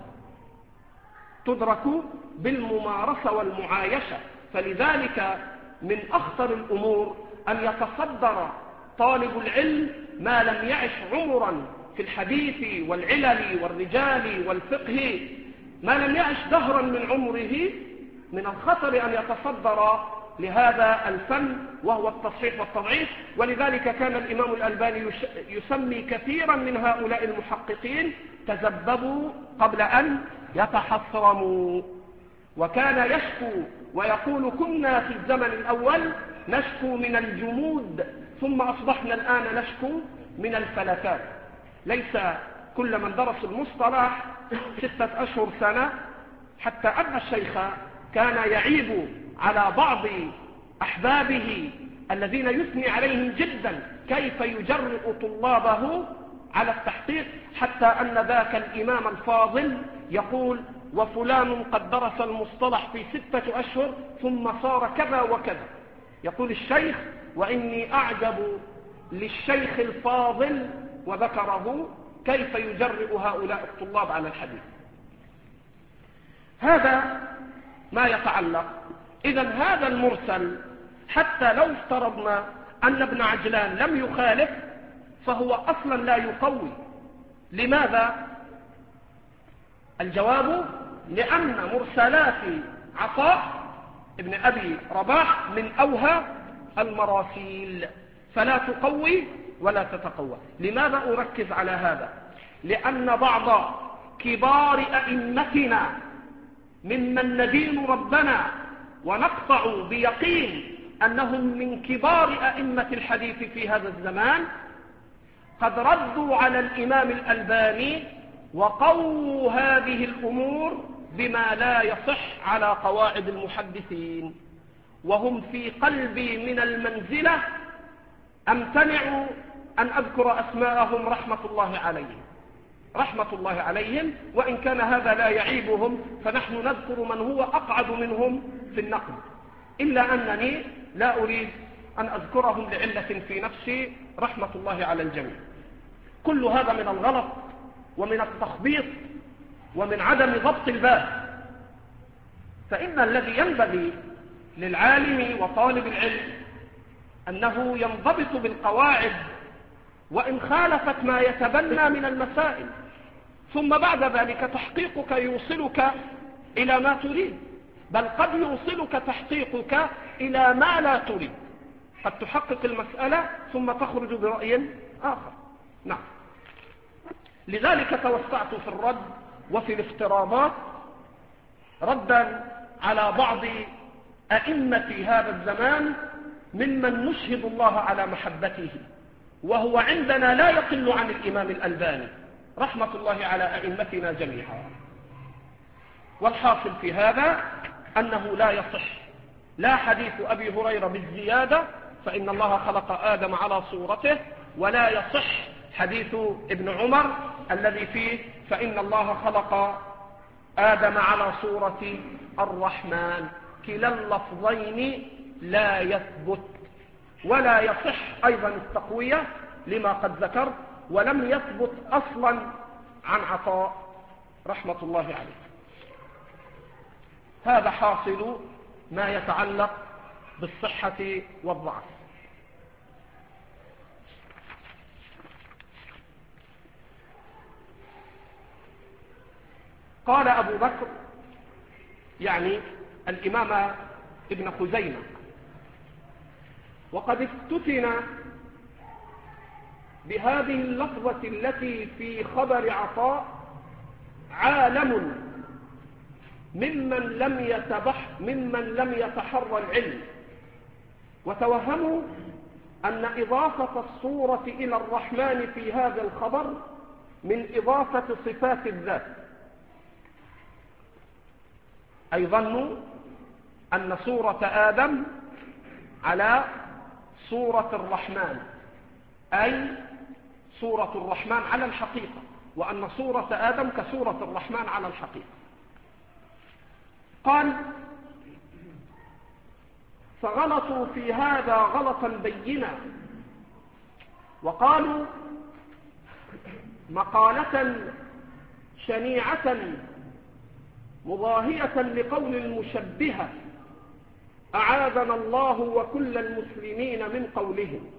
تدرك بالممارسة والمعايشة. فلذلك من أخطر الأمور أن يتصدر طالب العلم ما لم يعش عمرا في الحديث والعلل والرجال والفقه، ما لم يعش دهرا من عمره. من الخطر أن يتصدر لهذا الفن وهو التصحيح والتضعيف. ولذلك كان الإمام الألباني يسمي كثيرا من هؤلاء المحققين تذبذبوا قبل أن يتحصرموا، وكان يشكو ويقول كنا في الزمن الأول نشكو من الجمود ثم أصبحنا الآن نشكو من الفلتات. ليس كل من درس المصطلح ستة أشهر سنة، حتى أن الشيخ كان يعيب على بعض أحبابه الذين يثني عليهم جدا كيف يجرئ طلابه على التحقيق، حتى أن ذاك الإمام الفاضل يقول وفلان قد درس المصطلح في ستة أشهر ثم صار كذا وكذا. يقول الشيخ وإني أعجب للشيخ الفاضل، وذكره كيف يجرئ هؤلاء الطلاب على الحديث. هذا ما يتعلق. إذن هذا المرسل حتى لو افترضنا أن ابن عجلان لم يخالف فهو أصلا لا يقوي. لماذا؟ الجواب لأن مرسلات عطاء ابن أبي رباح من أوهى المراسيل، فلا تقوي ولا تتقوى. لماذا أركز على هذا؟ لأن بعض كبار أئمتنا ممن ندين ربنا ونقطع بيقين أنهم من كبار أئمة الحديث في هذا الزمان قد ردوا على الإمام الألباني وقووا هذه الأمور بما لا يصح على قواعد المحدثين، وهم في قلبي من المنزلة أمتنع أن أذكر أسماءهم رحمة الله عليهم رحمة الله عليهم وإن كان هذا لا يعيبهم، فنحن نذكر من هو أقعد منهم في النقد، إلا أنني لا أريد أن أذكرهم لعلة في نفسي رحمة الله على الجميع. كل هذا من الغلط ومن التخبيط ومن عدم ضبط الباب. فإن الذي ينبغي للعالم وطالب العلم أنه ينضبط بالقواعد وإن خالفت ما يتبنى من المسائل، ثم بعد ذلك تحقيقك يوصلك إلى ما تريد، بل قد يوصلك تحقيقك إلى ما لا تريد. قد تحقق المسألة ثم تخرج برأي آخر. نعم. لذلك توسعت في الرد وفي الافتراضات ردا على بعض أئمة هذا الزمان ممن نشهد الله على محبته، وهو عندنا لا يقل عن الإمام الألباني رحمة الله على أئمتنا جميعا. والحاصل في هذا أنه لا يصح لا حديث أبي هريرة بالزيادة فإن الله خلق آدم على صورته، ولا يصح حديث ابن عمر الذي فيه فإن الله خلق آدم على صورة الرحمن. كلا اللفظين لا يثبت، ولا يصح أيضا التقوية لما قد ذكرت، ولم يثبت أصلا عن عطاء رحمة الله عليه. هذا حاصل ما يتعلق بالصحة والضعف. قال أبو بكر يعني الإمام ابن خزيمة: وقد افتتن بهذه اللفظة التي في خبر عطاء عالم ممن لم يتبح ممن لم يتحرى العلم، وتوهموا أن إضافة الصورة إلى الرحمن في هذا الخبر من إضافة صفات الذات، أي ظنوا أن صورة آدم على صورة الرحمن، أي صورة الرحمن على الحقيقة، وأن صورة آدم كصورة الرحمن على الحقيقة. قال: فغلطوا في هذا غلطا بينا، وقالوا مقالة شنيعة مضاهية لقول المشبهة أعاذنا الله وكل المسلمين من قولهم.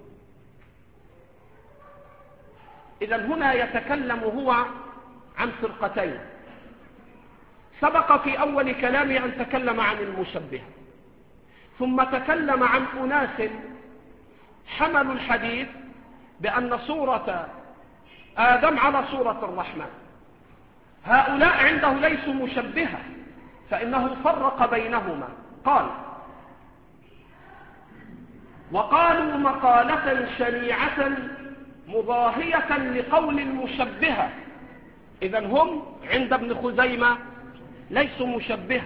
إذن هنا يتكلم هو عن فرقتين. سبق في أول كلامه أن تكلم عن المشبهة، ثم تكلم عن أناس حملوا الحديث بأن صورة آدم على صورة الرحمن. هؤلاء عنده ليسوا مشبهة، فإنه فرق بينهما. قال: وقالوا مقالة شنيعة مضاهية لقول المشبهة. إذن هم عند ابن خزيمة ليسوا مشبهة.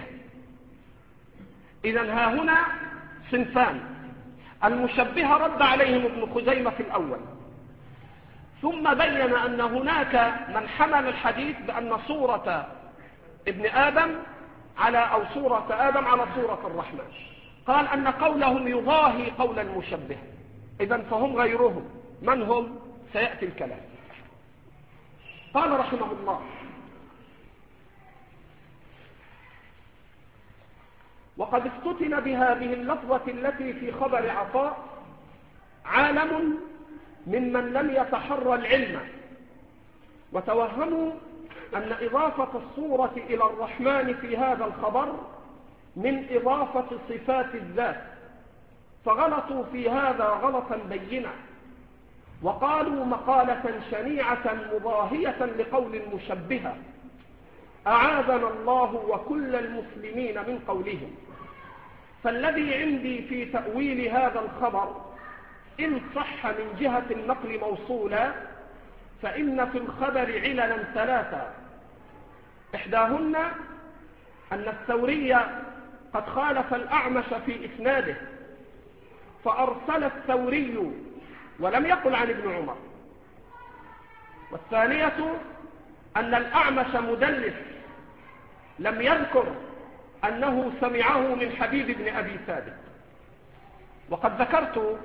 إذن ها هنا صنفان: المشبهة رد عليهم ابن خزيمة في الأول، ثم بين أن هناك من حمل الحديث بأن صورة ابن آدم على أو صورة آدم على صورة الرحمن. قال أن قولهم يضاهي قول المشبهة. إذن فهم غيرهم. من هم؟ سيأتي الكلام. قال رحمه الله: وقد افتتن بهذه اللفظة التي في خبر عطاء عالم ممن لم يتحرى العلم، وتوهموا أن إضافة الصورة إلى الرحمن في هذا الخبر من إضافة صفات الذات، فغلطوا في هذا غلطا بينا، وقالوا مقالة شنيعة مضاهية لقول المشبهة أعاذنا الله وكل المسلمين من قولهم. فالذي عندي في تأويل هذا الخبر إن صح من جهة النقل موصولا، فإن في الخبر عللا ثلاثة: إحداهن أن الثوري قد خالف الأعمش في إسناده، فأرسل الثوري ولم يقل عن ابن عمر. والثانية أن الأعمش مدلس لم يذكر أنه سمعه من حبيب بن أبي ثابت. وقد ذكرت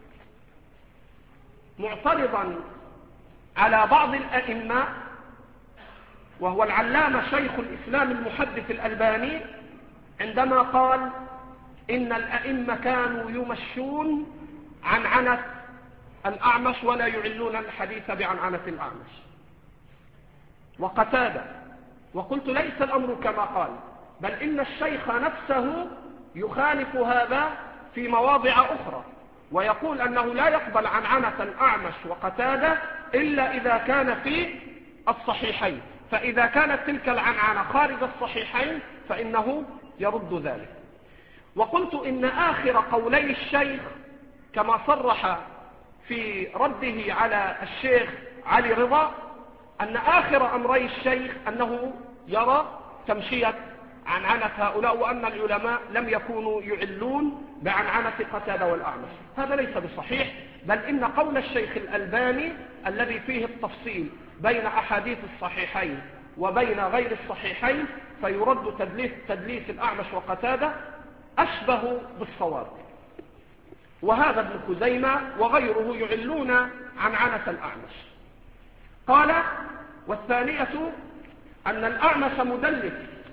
معترضا على بعض الأئمة، وهو العلامة شيخ الإسلام المحدث الألباني، عندما قال إن الأئمة كانوا يمشون عن عنة الأعمش ولا يعلون الحديث بعنعنة الأعمش. وقتادة. وقلت ليس الأمر كما قال، بل إن الشيخ نفسه يخالف هذا في مواضع أخرى، ويقول أنه لا يقبل عنعنة الأعمش وقتادة إلا إذا كان في الصحيحين، فإذا كانت تلك العنعنة خارج الصحيحين فإنه يرد ذلك. وقلت إن آخر قولي الشيخ كما صرح في رده على الشيخ علي رضا أن آخر أمري الشيخ أنه يرى تمشية عنعنة هؤلاء، وأن العلماء لم يكونوا يعلون بعنعنة قتادة والأعمش. هذا ليس بصحيح، بل إن قول الشيخ الألباني الذي فيه التفصيل بين أحاديث الصحيحين وبين غير الصحيحين فيرد تدليس, تدليس الأعمش وقتادة أشبه بالصواب. وهذا ابن خزيمة وغيره يعلون عنعنة الأعمش. قال: والثانية أن الأعمش مدلس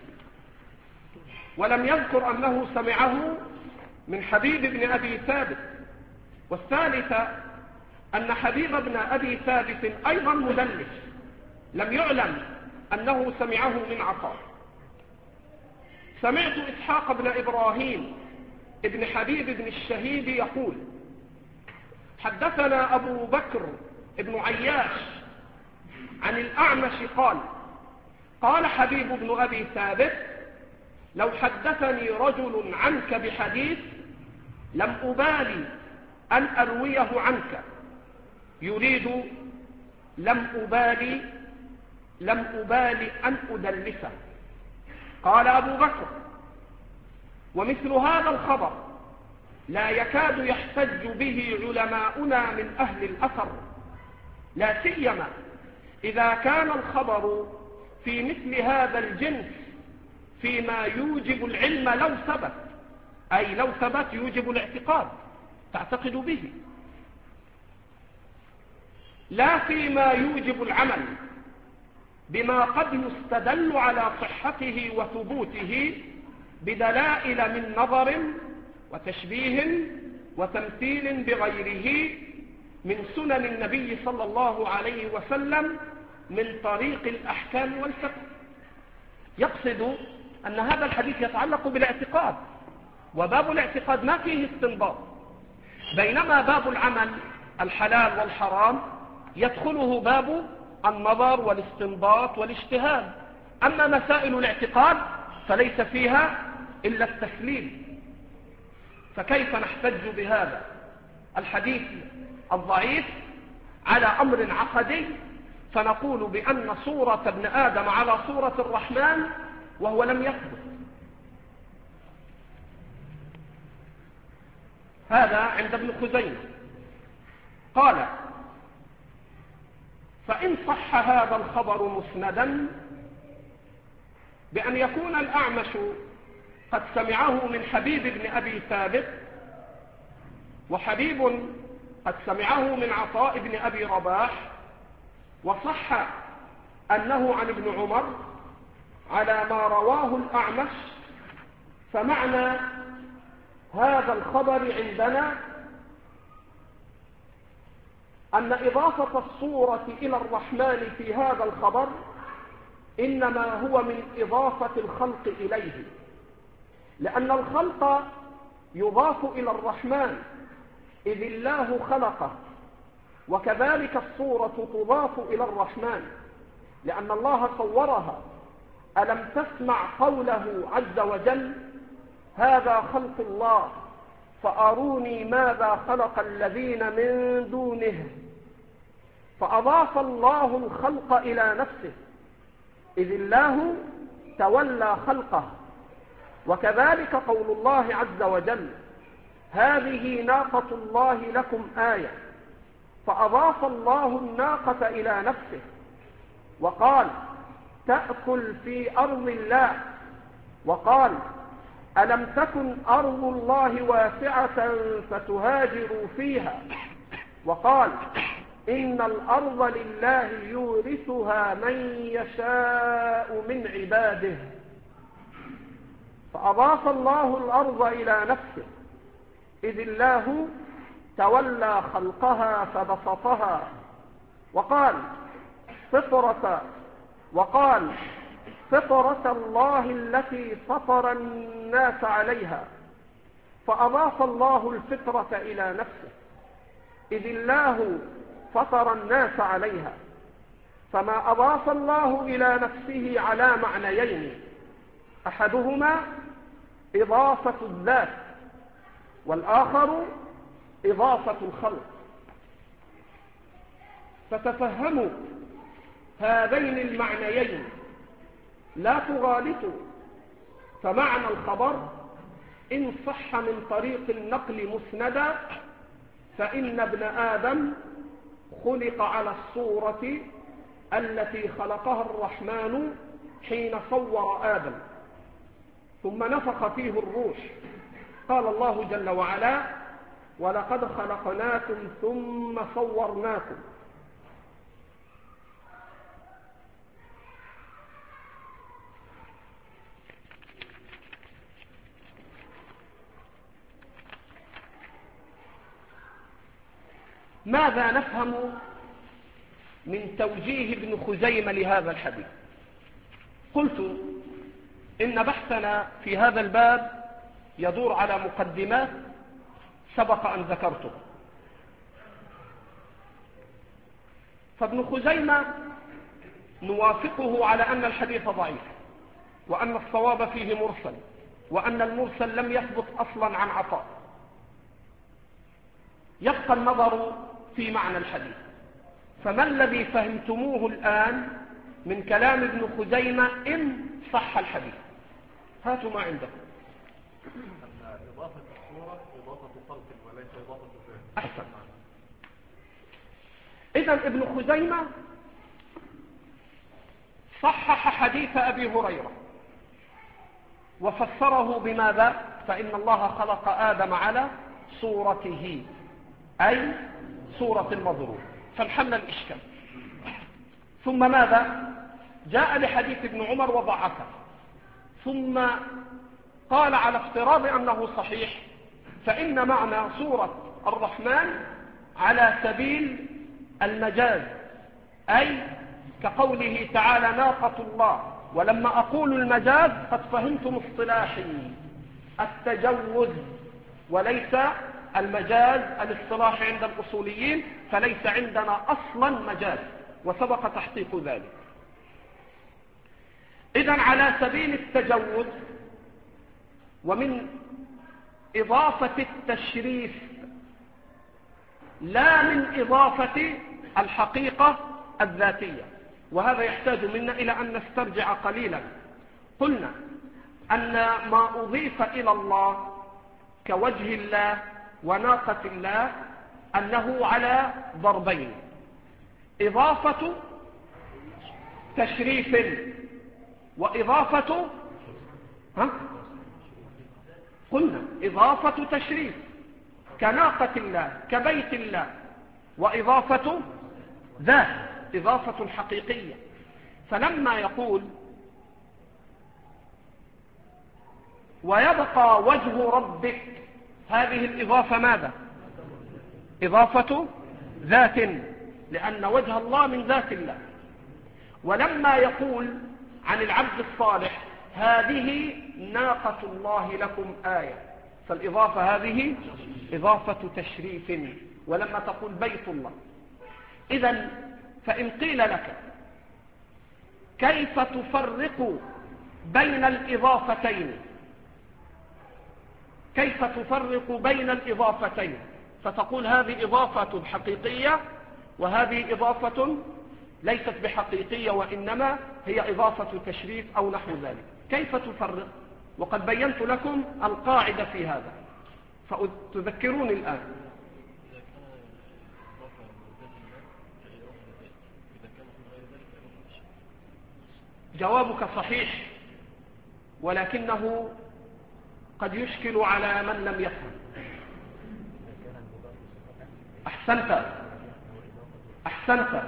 ولم يذكر أنه سمعه من حبيب بن أبي ثابت. والثالثة أن حبيب بن أبي ثابت أيضا مدلس لم يعلم أنه سمعه من عطاء. سمعت إسحاق بن إبراهيم ابن حبيب بن الشهيد يقول: حدثنا أبو بكر ابن عياش عن الأعمش قال: قال حبيب بن أبي ثابت: لو حدثني رجل عنك بحديث لم أبالي أن أرويه عنك. يريد لم أبالي لم أبالي أن أدلسه. قال أبو بكر: ومثل هذا الخبر لا يكاد يحتج به علماؤنا من أهل الأثر، لا سيما إذا كان الخبر في مثل هذا الجنس فيما يوجب العلم لو ثبت، أي لو ثبت يوجب الاعتقاد تعتقد به، لا فيما يوجب العمل بما قد يستدل على صحته وثبوته بدلائل من نظر وتشبيه وتمثيل بغيره من سنن النبي صلى الله عليه وسلم من طريق الأحكام والفقه. يقصد أن هذا الحديث يتعلق بالاعتقاد، وباب الاعتقاد ما فيه استنباط، بينما باب العمل الحلال والحرام يدخله باب النظر والاستنباط والاجتهاد. أما مسائل الاعتقاد فليس فيها إلا التسليم. فكيف نحتج بهذا الحديث الضعيف على أمر عقدي فنقول بأن صورة ابن آدم على صورة الرحمن وهو لم يثبت؟ هذا عند ابن خزيمة. قال: فإن صح هذا الخبر مسندا بأن يكون الأعمش قد سمعه من حبيب بن أبي ثابت، وحبيب قد سمعه من عطاء بن أبي رباح، وصح أنه عن ابن عمر على ما رواه الأعمش، فمعنى هذا الخبر عندنا أن إضافة الصورة إلى الرحمن في هذا الخبر إنما هو من إضافة الخلق إليه، لأن الخلق يضاف إلى الرحمن إذ الله خلقه، وكذلك الصورة تضاف إلى الرحمن لأن الله صورها. ألم تسمع قوله عز وجل: هذا خلق الله فأروني ماذا خلق الذين من دونه. فأضاف الله الخلق إلى نفسه إذ الله تولى خلقه. وكذلك قول الله عز وجل: هذه ناقة الله لكم آية، فأضاف الله الناقة إلى نفسه وقال: تأكل في أرض الله، وقال: ألم تكن أرض الله واسعة فتهاجروا فيها، وقال: إن الأرض لله يورثها من يشاء من عباده. فأضاف الله الأرض إلى نفسه إذ الله تولى خلقها فبسطها، وقال فطرة وقال فطرة الله التي فطر الناس عليها، فأضاف الله الفطرة إلى نفسه إذ الله فطر الناس عليها، فما أضاف الله إلى نفسه على معنيين: أحدهما إضافة الذات، والآخر إضافة الخلق. فتفهموا هذين المعنيين لا تغالطوا. فمعنى الخبر إن صح من طريق النقل مسندا فإن ابن آدم خلق على الصورة التي خلقها الرحمن حين صور آدم ثم نفخ فيه الروح. قال الله جل وعلا: ولقد خلقناكم ثم صورناكم. ماذا نفهم من توجيه ابن خزيمة لهذا الحديث؟ قلت إن بحثنا في هذا الباب يدور على مقدمات سبق أن ذكرته. فابن خزيمة نوافقه على أن الحديث ضعيف، وأن الصواب فيه مرسل، وأن المرسل لم يثبت أصلا عن عطاء. يبقى النظر في معنى الحديث. فما الذي فهمتموه الآن من كلام ابن خزيمة إن صح الحديث؟ هاتوا ما عندكم. أن إضافة الصورة إضافة خلق وليس إضافة ذات. أحسن. إذن ابن خزيمة صحح حديث أبي هريرة وفسره بماذا؟ فإن الله خلق آدم على صورته، أي صورة المظلوم، فانحل الإشكال. ثم ماذا؟ جاء لحديث ابن عمر وضعفه، ثم قال على افتراض أنه صحيح فإن معنى صورة الرحمن على سبيل المجاز، أي كقوله تعالى ناقة الله. ولما أقول المجاز قد فهمتم اصطلاحي التجوز وليس المجاز الاصطلاحي عند الأصوليين، فليس عندنا أصلا مجاز وسبق تحقيق ذلك. إذن على سبيل التجوز ومن إضافة التشريف لا من إضافة الحقيقة الذاتية. وهذا يحتاج منا إلى أن نسترجع قليلا. قلنا أن ما أضيف إلى الله كوجه الله وناقة الله أنه على ضربين: إضافة تشريف وإضافة ها؟ قلنا إضافة تشريف كناقة الله كبيت الله، وإضافة ذات إضافة حقيقية. فلما يقول ويبقى وجه ربك، هذه الإضافة ماذا؟ إضافة ذات، لأن وجه الله من ذات الله. ولما يقول عن العبد الصالح هذه ناقة الله لكم آية، فالإضافة هذه إضافة تشريف. ولما تقول بيت الله. إذن فإن قيل لك كيف تفرق بين الإضافتين، كيف تفرق بين الإضافتين، فتقول هذه إضافة حقيقية وهذه إضافة ليست بحقيقية وإنما هي إضافة تشريف أو نحو ذلك. كيف تفرق؟ وقد بينت لكم القاعدة في هذا، فتذكروني الآن. جوابك صحيح، ولكنه قد يشكل على من لم يفهم. أحسنت أحسنت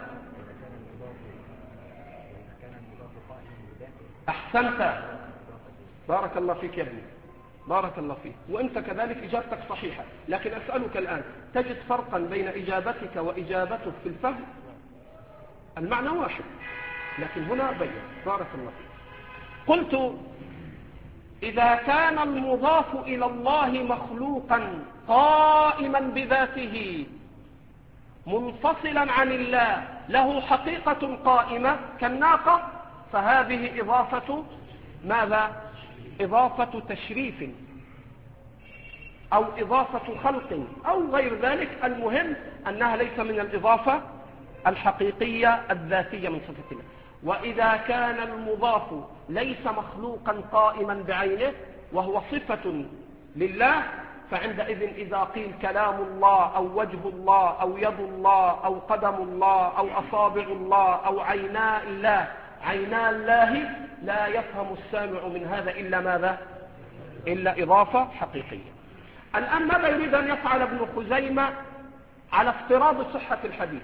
أحسنت بارك الله فيك يا ابني، بارك الله فيك. وأنت كذلك إجابتك صحيحة، لكن أسألك الآن تجد فرقا بين إجابتك وإجابتك في الفهم؟ المعنى واحد، لكن هنا بين. بارك الله فيك. قلت إذا كان المضاف إلى الله مخلوقا قائما بذاته منفصلا عن الله له حقيقة قائمة كالناقة، فهذه إضافة ماذا؟ إضافة تشريف أو إضافة خلق أو غير ذلك. المهم أنها ليس من الإضافة الحقيقية الذاتية من صفة الله. وإذا كان المضاف ليس مخلوقا قائما بعينه وهو صفة لله، فعندئذ إذا قيل كلام الله أو وجه الله أو يد الله أو قدم الله أو أصابع الله أو عينا الله عينا الله، لا يفهم السامع من هذا إلا ماذا؟ إلا إضافة حقيقية. الآن ماذا يريد أن يفعل ابن خزيمة على افتراض صحة الحديث؟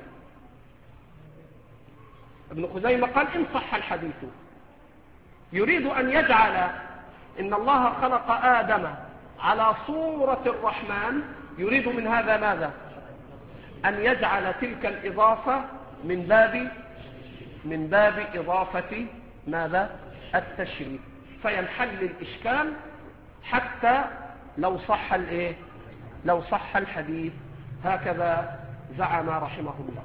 ابن خزيمة قال إن صح الحديث، يريد أن يجعل إن الله خلق آدم على صورة الرحمن، يريد من هذا ماذا؟ أن يجعل تلك الإضافة من باب من باب إضافة ماذا؟ التشريف، فينحل الإشكال حتى لو صح الإيه؟ لو صح الحديث. هكذا زعم رحمه الله.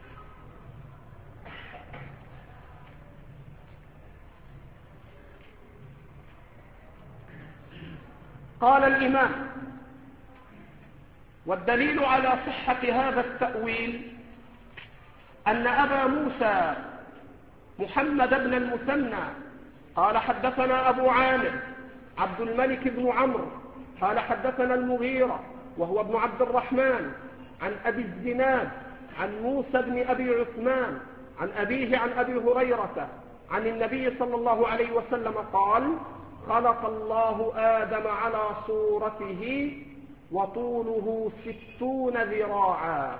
قال الإمام: والدليل على صحة هذا التأويل أن أبا موسى محمد بن المثنى قال حدثنا أبو عامر عبد الملك بن عمرو قال حدثنا المغيرة وهو ابن عبد الرحمن عن أبي الزناد عن موسى بن أبي عثمان عن أبيه عن أبي هريرة عن النبي صلى الله عليه وسلم قال: خلق الله آدم على صورته وطوله ستون ذراعا.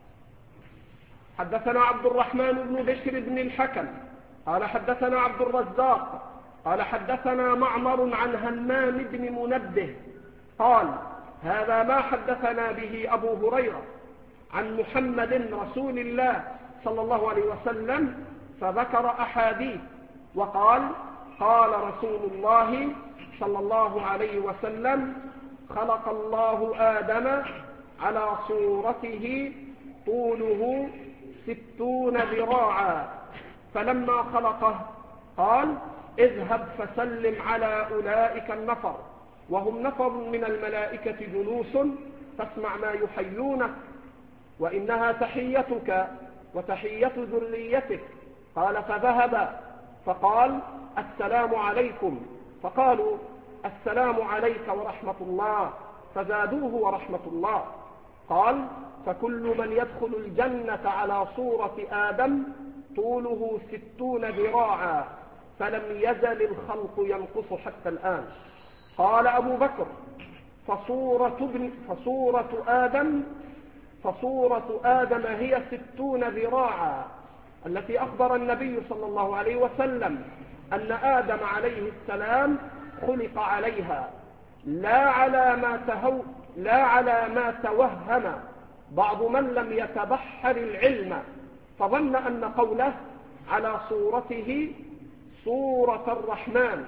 حدثنا عبد الرحمن بن بشر بن الحكم قال حدثنا عبد الرزاق قال حدثنا معمر عن همام بن منبه قال: هذا ما حدثنا به أبو هريرة عن محمد رسول الله صلى الله عليه وسلم، فذكر أحاديث وقال: قال رسول الله صلى الله عليه وسلم: خلق الله آدم على صورته طوله ستون ذراعا، فلما خلقه قال: اذهب فسلم على أولئك النفر، وهم نفر من الملائكة جلوس فاسمع ما يحيونك، وإنها تحيتك وتحية ذريتك. قال: فذهب فقال: السلام عليكم، فقالوا: السلام عليك ورحمة الله، فزادوه ورحمة الله. قال: فكل من يدخل الجنة على صورة آدم طوله ستون ذراعا، فلم يزل الخلق ينقص حتى الآن. قال أبو بكر: فصورة, ابن فصورة آدم فصورة آدم هي ستون ذراعا التي أخبر النبي صلى الله عليه وسلم أن آدم عليه السلام خلق عليها، لا على ما تهو لا على ما توهم بعض من لم يتبحر العلم فظن أن قوله على صورته صورة الرحمن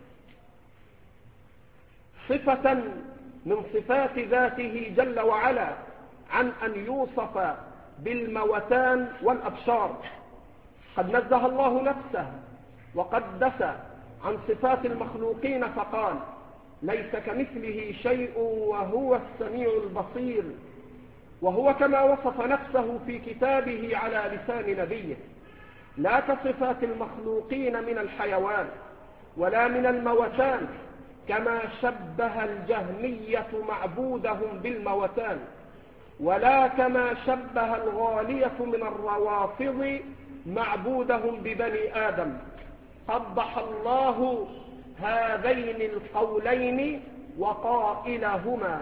صفة من صفات ذاته جل وعلا عن أن يوصف بالموتان والأبشار. قد نزه الله نفسه وقدس عن صفات المخلوقين فقال: ليس كمثله شيء وهو السميع البصير، وهو كما وصف نفسه في كتابه على لسان نبيه، لا كصفات المخلوقين من الحيوان ولا من الموتان، كما شبه الجهمية معبودهم بالموتان، ولا كما شبه الغالية من الروافض معبودهم ببني آدم. قبح الله هذين القولين وقائلهما.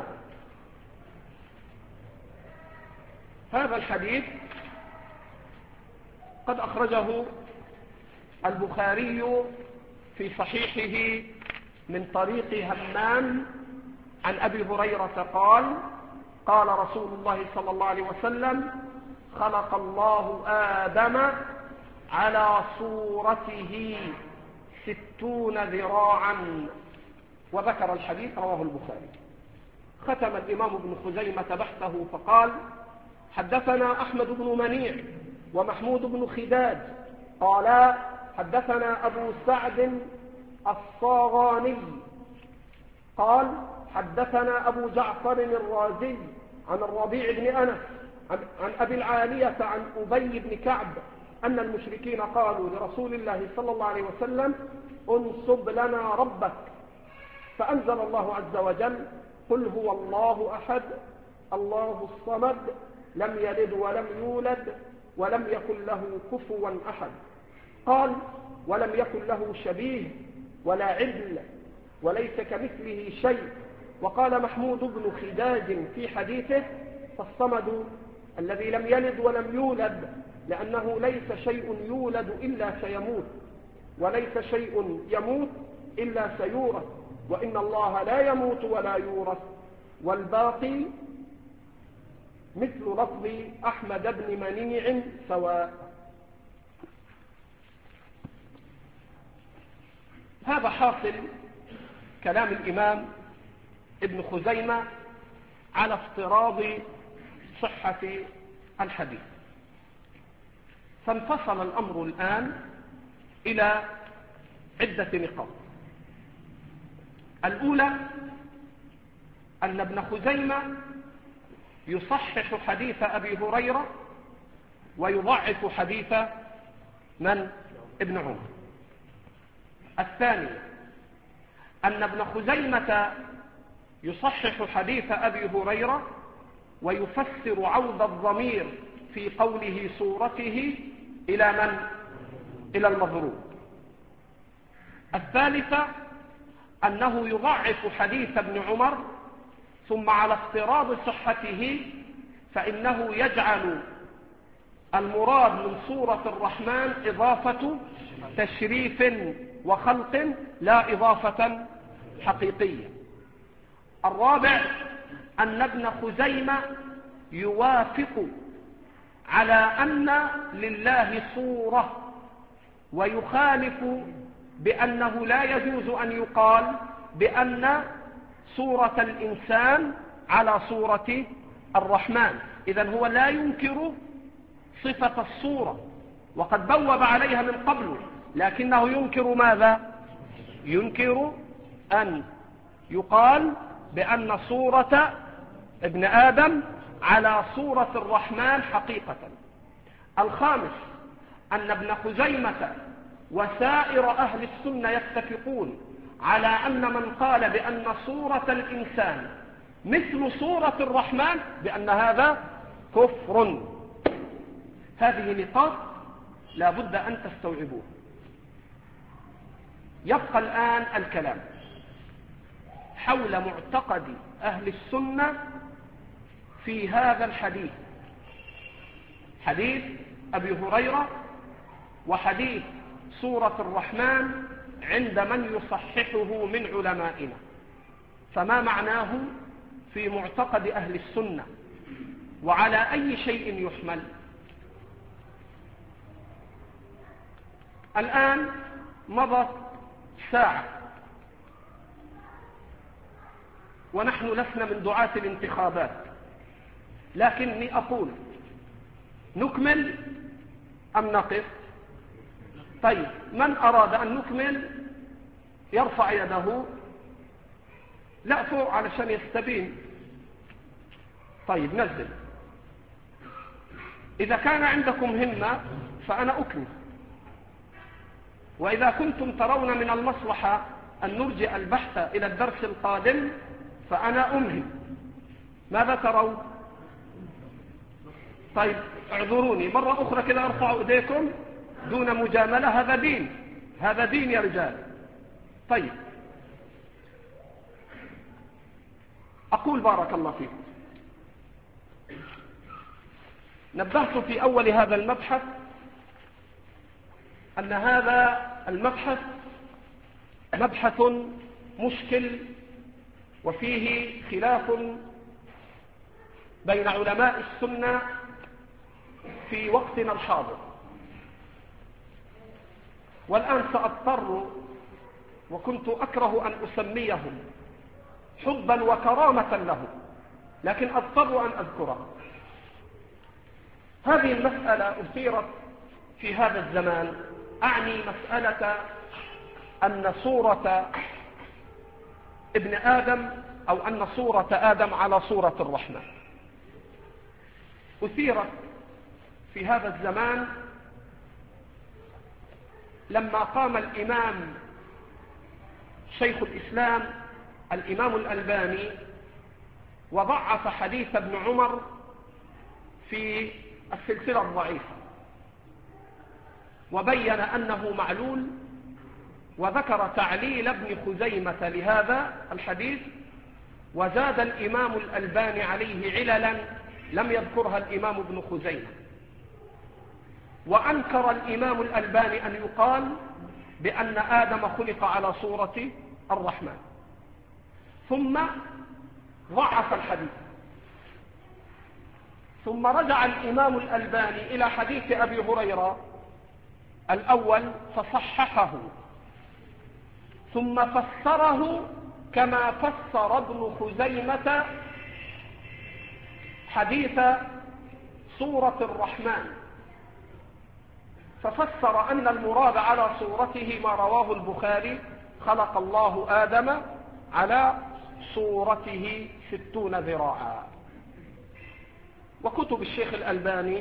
هذا الحديث قد أخرجه البخاري في صحيحه من طريق همام عن أبي هريرة قال: قال رسول الله صلى الله عليه وسلم: خلق الله آدم على صورته ستون ذراعا، وذكر الحديث رواه البخاري. ختم الإمام ابن خزيمة بحثه فقال: حدثنا أحمد بن منيع ومحمود بن خداج قالا حدثنا أبو سعد الصاغاني قال حدثنا أبو جعفر الرازي عن الربيع بن أنس عن, عن أبي العالية عن أبي بن كعب أن المشركين قالوا لرسول الله صلى الله عليه وسلم انصب لنا ربك، فأنزل الله عز وجل قل هو الله أحد الله الصمد لم يلد ولم يولد ولم يكن له كفوا أحد. قال ولم يكن له شبيه ولا عدل وليس كمثله شيء. وقال محمود بن خداج في حديثه فالصمد الذي لم يلد ولم يولد، لأنه ليس شيء يولد إلا سيموت وليس شيء يموت إلا سيورث، وإن الله لا يموت ولا يورث. والباقي مثل لفظ أحمد بن منيع سواء. هذا حاصل كلام الإمام ابن خزيمة على افتراض صحة الحديث. فانفصل الأمر الآن إلى عدة نقاط. الأولى أن ابن خزيمة يصحح حديث أبي هريرة ويضعف حديث من؟ ابن عمر. الثانية أن ابن خزيمة يصحح حديث أبي هريرة ويفسر عود الضمير في قوله صورته إلى من؟ إلى المضروب. الثالثة أنه يضعف حديث ابن عمر ثم على افتراض صحته فإنه يجعل المراد من صورة الرحمن إضافة تشريف وخلق لا إضافة حقيقية. الرابع أن ابن خزيمة يوافق على أن لله صورة ويخالف بأنه لا يجوز أن يقال بأن صورة الإنسان على صورة الرحمن. إذن هو لا ينكر صفة الصورة وقد بوب عليها من قبل، لكنه ينكر ماذا؟ ينكر أن يقال بأن صورة ابن آدم على صورة الرحمن حقيقة. الخامس أن ابن خزيمة وسائر أهل السنة يتفقون على أن من قال بأن صورة الإنسان مثل صورة الرحمن بأن هذا كفر. هذه نقاط لا بد أن تستوعبوها. يبقى الآن الكلام حول معتقد أهل السنة في هذا الحديث، حديث أبي هريرة وحديث صورة الرحمن عند من يصححه من علمائنا. فما معناه في معتقد أهل السنة وعلى أي شيء يحمل؟ الآن مضت ساعة ونحن لسنا من دعاة الانتخابات، لكني أقول نكمل أم نقف؟ طيب من أراد أن نكمل يرفع يده. لا فوق علشان يستبين. طيب نزل. إذا كان عندكم همة فأنا أكمل، وإذا كنتم ترون من المصلحة أن نرجع البحث إلى الدرس القادم فأنا أمهل. ماذا ترون؟ طيب اعذروني مرة أخرى كده ارفعوا إيديكم دون مجاملة. هذا دين، هذا دين يا رجال. طيب أقول بارك الله فيكم، نبهت في أول هذا المبحث أن هذا المبحث مبحث مشكل وفيه خلاف بين علماء السنة في وقتنا الحاضر. والآن سأضطر، وكنت أكره أن أسميهم حبا وكرامة له، لكن أضطر أن أذكره. هذه المسألة أثيرت في هذا الزمان، أعني مسألة أن صورة ابن آدم أو أن صورة آدم على صورة الرحمن أثيرت في هذا الزمان لما قام الإمام شيخ الإسلام الإمام الألباني وضعف حديث ابن عمر في السلسلة الضعيفة، وبين أنه معلول، وذكر تعليل ابن خزيمة لهذا الحديث، وزاد الإمام الألباني عليه عللا لم يذكرها الإمام ابن خزيمة. وأنكر الإمام الألباني أن يقال بأن آدم خلق على صورة الرحمن، ثم ضعف الحديث، ثم رجع الإمام الألباني إلى حديث أبي هريرة الأول فصححه، ثم فسره كما فسر ابن خزيمة حديث صورة الرحمن، ففسر أن المراد على صورته ما رواه البخاري: خلق الله آدم على صورته ستون ذراعا. وكتب الشيخ الألباني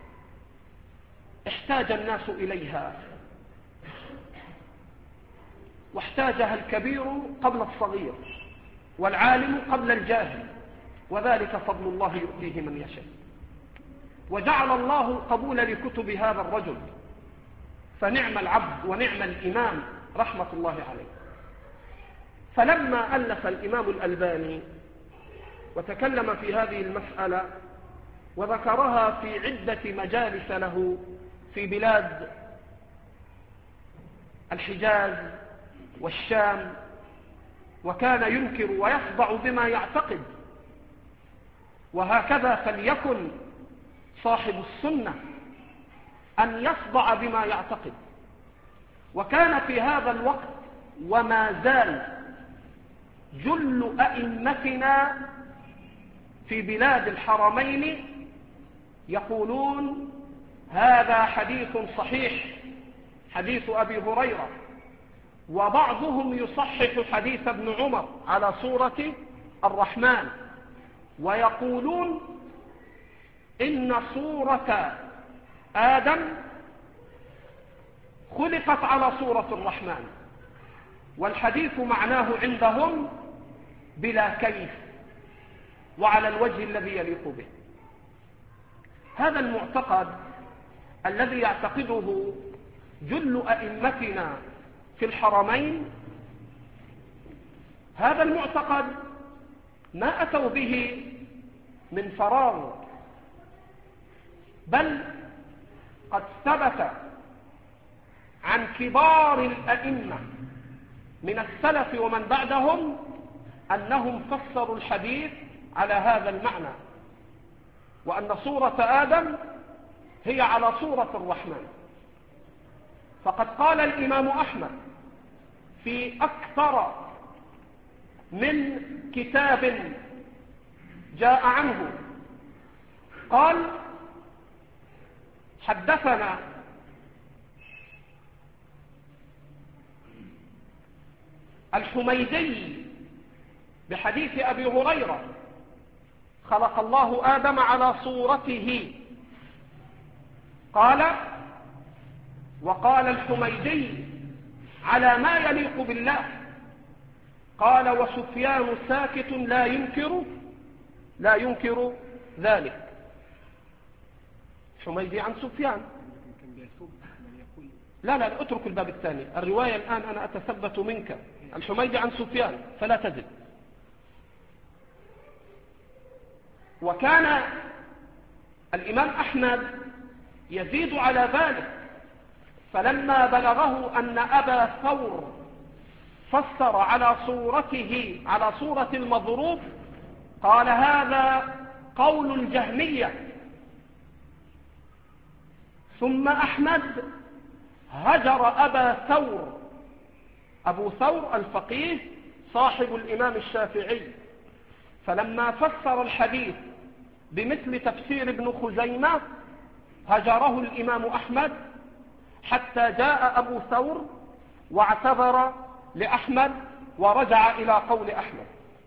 احتاج الناس إليها، واحتاجها الكبير قبل الصغير والعالم قبل الجاهل، وذلك فضل الله يؤتيه من يشاء. وجعل الله القبول لكتب هذا الرجل، فنعم العبد ونعم الإمام رحمة الله عليه. فلما ألف الإمام الألباني وتكلم في هذه المسألة وذكرها في عدة مجالس له في بلاد الحجاز والشام، وكان ينكر ويصدع بما يعتقد، وهكذا فليكن صاحب السنة أن يصدع بما يعتقد. وكان في هذا الوقت وما زال جل أئمتنا في بلاد الحرمين يقولون هذا حديث صحيح، حديث أبي هريرة، وبعضهم يصحح حديث ابن عمر على صورة الرحمن، ويقولون إن صورة آدم خلقت على صورة الرحمن، والحديث معناه عندهم بلا كيف وعلى الوجه الذي يليق به. هذا المعتقد الذي يعتقده جل أئمتنا في الحرمين، هذا المعتقد ما أتوا به من فراغ، بل قد ثبت عن كبار الأئمة من السلف ومن بعدهم أنهم فسروا الحديث على هذا المعنى، وأن صورة آدم هي على صورة الرحمن. فقد قال الإمام أحمد في أكثر من كتاب جاء عنه، قال: حدثنا الحميدي بحديث أبي هريرة: خلق الله آدم على صورته. قال: وقال الحميدي على ما يليق بالله. قال: وسفيان ساكت لا ينكر لا ينكر ذلك. حميدي عن سفيان. لا لا اترك الباب الثاني، الرواية الآن أنا أتثبت منك. الحميدي عن سفيان فلا تزد. وكان الإمام أحمد يزيد على ذلك، فلما بلغه أن أبا ثور فسر على صورته على صورة المضروب قال: هذا قول الجهمية. ثم أحمد هجر أبا ثور، أبو ثور الفقيه صاحب الإمام الشافعي، فلما فسر الحديث بمثل تفسير ابن خزيمة هجره الإمام أحمد حتى جاء أبو ثور واعتذر لأحمد ورجع إلى قول أحمد.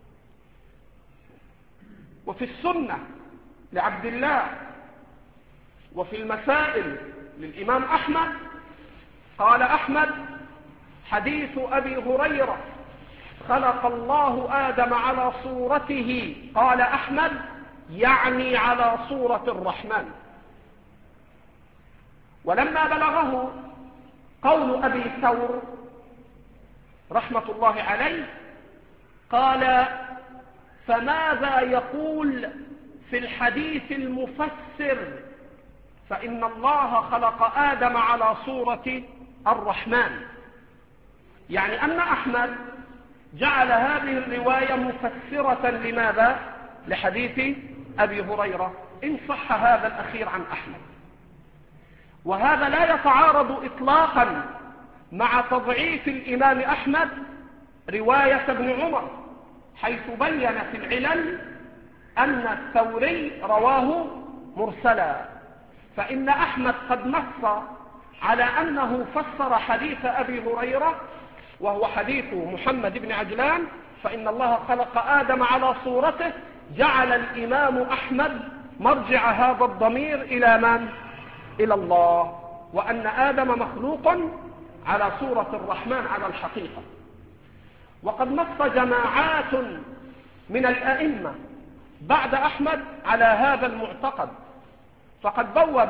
وفي السنة لعبد الله وفي المسائل للإمام أحمد قال أحمد: حديث أبي هريرة خلق الله آدم على صورته، قال أحمد: يعني على صورة الرحمن. ولما بلغه قول أبي ثور رحمة الله عليه قال: فماذا يقول في الحديث المفسر فإن الله خلق آدم على صورة الرحمن؟ يعني أن أحمد جعل هذه الرواية مفسرة لماذا؟ لحديث أبي هريرة، إن صح هذا الأخير عن أحمد. وهذا لا يتعارض إطلاقا مع تضعيف الإمام أحمد رواية ابن عمر، حيث بين في العلل أن الثوري رواه مرسلا. فإن أحمد قد نص على أنه فسر حديث أبي هريرة وهو حديث محمد بن عجلان: فإن الله خلق آدم على صورته. جعل الإمام أحمد مرجع هذا الضمير إلى من؟ إلى الله، وأن آدم مخلوق على صورة الرحمن على الحقيقة. وقد نص جماعات من الأئمة بعد أحمد على هذا المعتقد، فقد بوب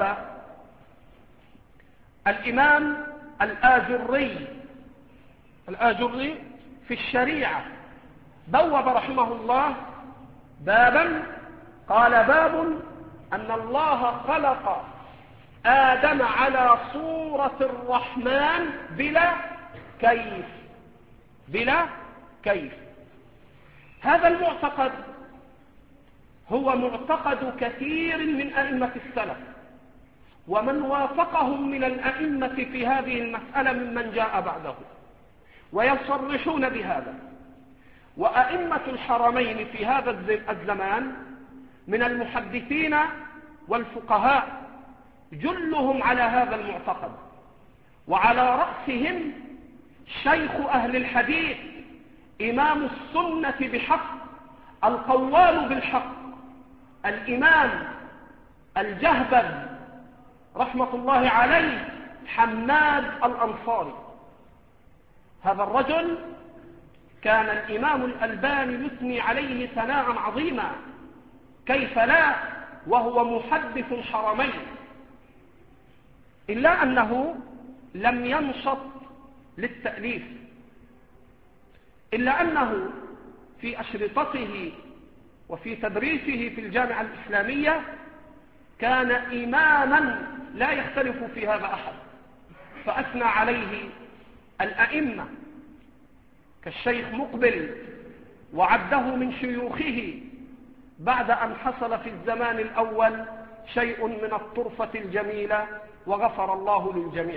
الإمام الآجري الآجري في الشريعة، بوب رحمه الله بابا قال: باب أن الله خلق آدم على صورة الرحمن بلا كيف بلا كيف. هذا المعتقد هو معتقد كثير من أئمة السلف، ومن وافقهم من الأئمة في هذه المسألة ممن جاء بعده، ويصرحون بهذا. وأئمة الحرمين في هذا الزمان من المحدثين والفقهاء جلهم على هذا المعتقد، وعلى رأسهم شيخ أهل الحديث إمام السنة بحق القوال بالحق الإمام الجهبذ رحمة الله عليه حماد الأنصاري. هذا الرجل كان الإمام الألباني يثني عليه ثناء عظيما، كيف لا وهو محدث الحرمين، إلا أنه لم ينشط للتأليف، إلا أنه في أشرطته وفي تدريسه في الجامعة الإسلامية كان إماما لا يختلف في هذا أحد، فأثنى عليه الأئمة كالشيخ مقبل وعده من شيوخه، بعد أن حصل في الزمان الأول شيء من الطرفة الجميلة وغفر الله للجميع.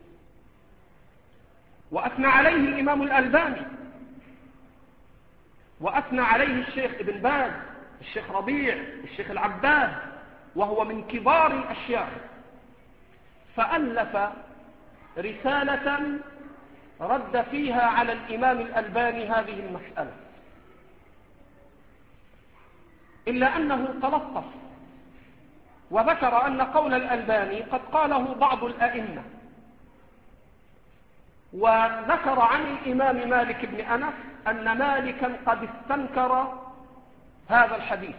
وأثنى عليه الإمام الألباني، وأثنى عليه الشيخ ابن باز، الشيخ ربيع، الشيخ العباد، وهو من كبار الأشياخ. فألف رسالة رد فيها على الإمام الألباني هذه المسألة، إلا أنه تلطف وذكر أن قول الألباني قد قاله بعض الأئمة، وذكر عن الإمام مالك بن أنس أن مالكا قد استنكر هذا الحديث،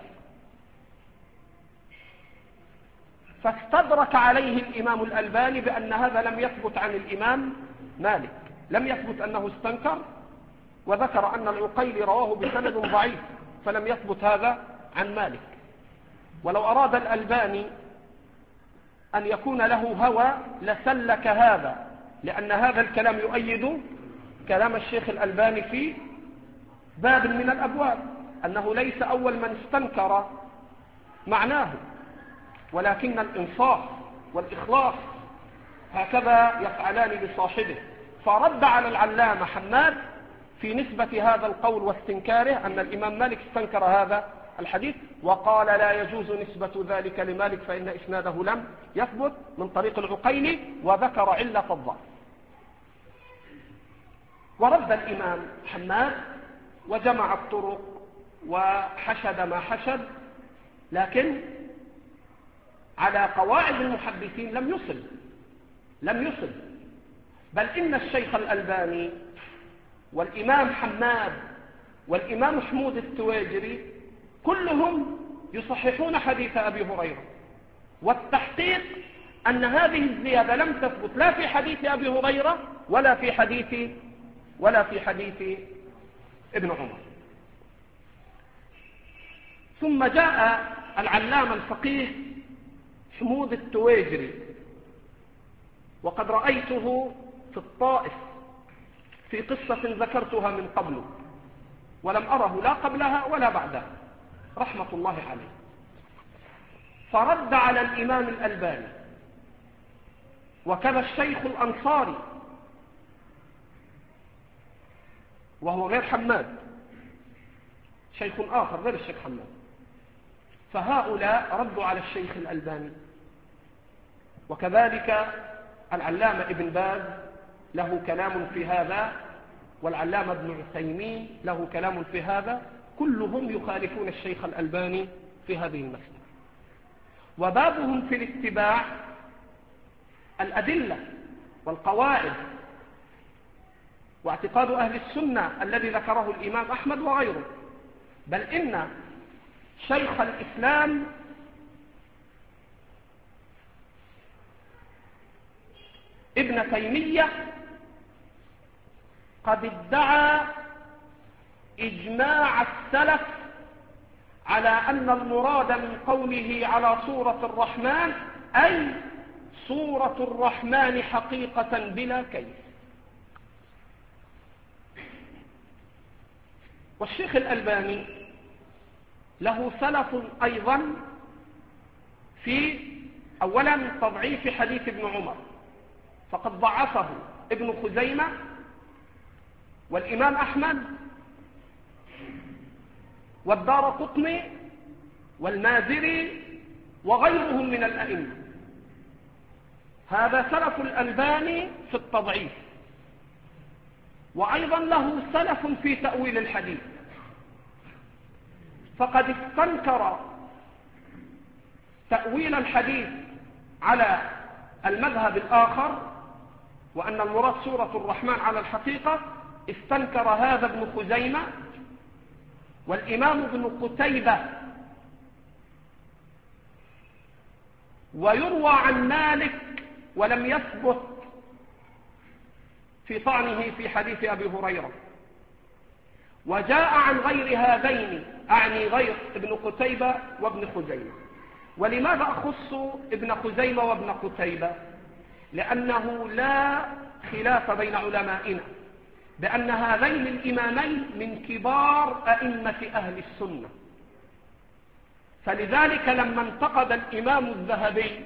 فاستدرك عليه الإمام الألباني بأن هذا لم يثبت عن الإمام مالك، لم يثبت أنه استنكر، وذكر أن العقيلي رواه بسند ضعيف، فلم يثبت هذا عن مالك. ولو أراد الألباني أن يكون له هوى لسلك هذا، لأن هذا الكلام يؤيد كلام الشيخ الألباني في باب من الأبواب، أنه ليس أول من استنكر معناه، ولكن الإنصاف والإخلاص هكذا يفعلان بصاحبه. فرد على العلامة حماد في نسبة هذا القول واستنكاره أن الإمام مالك استنكر هذا الحديث وقال لا يجوز نسبة ذلك لمالك فإن إسناده لم يثبت من طريق العقيلي، وذكر علة الضعف. ورد الإمام حماد وجمع الطرق وحشد ما حشد، لكن على قواعد المحدثين لم يصل لم يصل بل إن الشيخ الألباني والإمام حماد والإمام محمود التواجري كلهم يصححون حديث أبي هريرة، والتحقيق أن هذه الزيادة لم تثبت لا في حديث أبي هريرة ولا في حديث ولا في حديث ابن عمر. ثم جاء العلامة الفقيه محمود التواجري، وقد رأيته في الطائف في قصة ذكرتها من قبل ولم أره لا قبلها ولا بعدها رحمة الله عليه، فرد على الإمام الألباني، وكذا الشيخ الأنصاري وهو غير حماد، شيخ آخر غير الشيخ حماد، فهؤلاء ردوا على الشيخ الألباني. وكذلك العلامة ابن باز له كلام في هذا، والعلامة ابن عثيمين له كلام في هذا، كلهم يخالفون الشيخ الألباني في هذه المسألة. وبابهم في الاتباع الأدلة والقواعد واعتقاد أهل السنة الذي ذكره الإمام أحمد وغيره، بل إن شيخ الإسلام ابن تيمية قد ادعى إجماع السلف على أن المراد من قوله على صورة الرحمن أي صورة الرحمن حقيقة بلا كيف. والشيخ الألباني له سلف أيضا في أولا تضعيف حديث ابن عمر، فقد ضعفه ابن خزيمة والإمام أحمد والدارقطني والمازري وغيرهم من الأئمة. هذا سلف الألباني في التضعيف. وأيضا له سلف في تأويل الحديث، فقد استنكر تأويل الحديث على المذهب الآخر وأن المراد سورة الرحمن على الحقيقة، استنكر هذا ابن خزيمة والإمام ابن قتيبة. ويروى عن مالك ولم يثبت في طعنه في حديث أبي هريرة. وجاء عن غير هذين، أعني غير ابن قتيبة وابن خزيمة. ولماذا أخص ابن خزيمة وابن قتيبة؟ لأنه لا خلاف بين علمائنا بأن هذين الإمامين من كبار أئمة أهل السنة، فلذلك لما انتقد الإمام الذهبي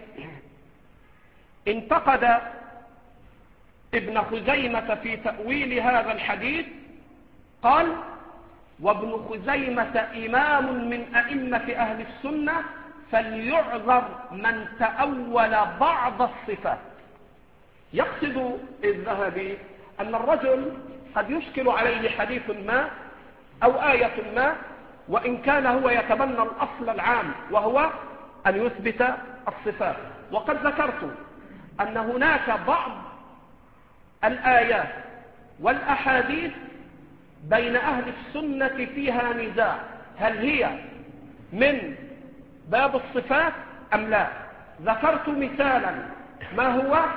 انتقد ابن خزيمة في تأويل هذا الحديث، قال وابن خزيمة إمام من أئمة أهل السنة فليعذر من تأول بعض الصفات. يقصد الذهبي أن الرجل قد يشكل عليه حديث ما أو آية ما، وإن كان هو يتبنى الأصل العام وهو أن يثبت الصفات. وقد ذكرت أن هناك بعض الآيات والأحاديث بين أهل السنة فيها نزاع، هل هي من باب الصفات أم لا؟ ذكرت مثالا، ما هو؟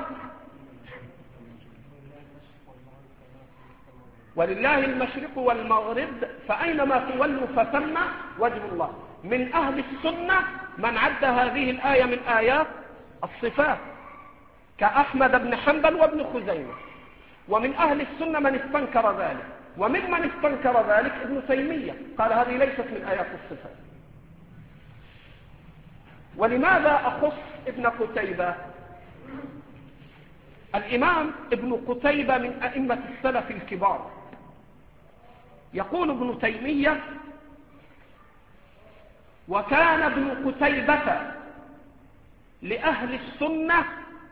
ولله المشرق والمغرب فأينما تولوا فثم وجه الله. من أهل السنة من عد هذه الآية من آيات الصفات كأحمد بن حنبل وابن خزيمة، ومن أهل السنة من استنكر ذلك، ومن من استنكر ذلك ابن تيمية قال هذه ليست من آيات الصفات. ولماذا أخص ابن قتيبة؟ الإمام ابن قتيبة من أئمة السلف الكبار. يقول ابن تيمية وكان ابن قتيبة لأهل السنة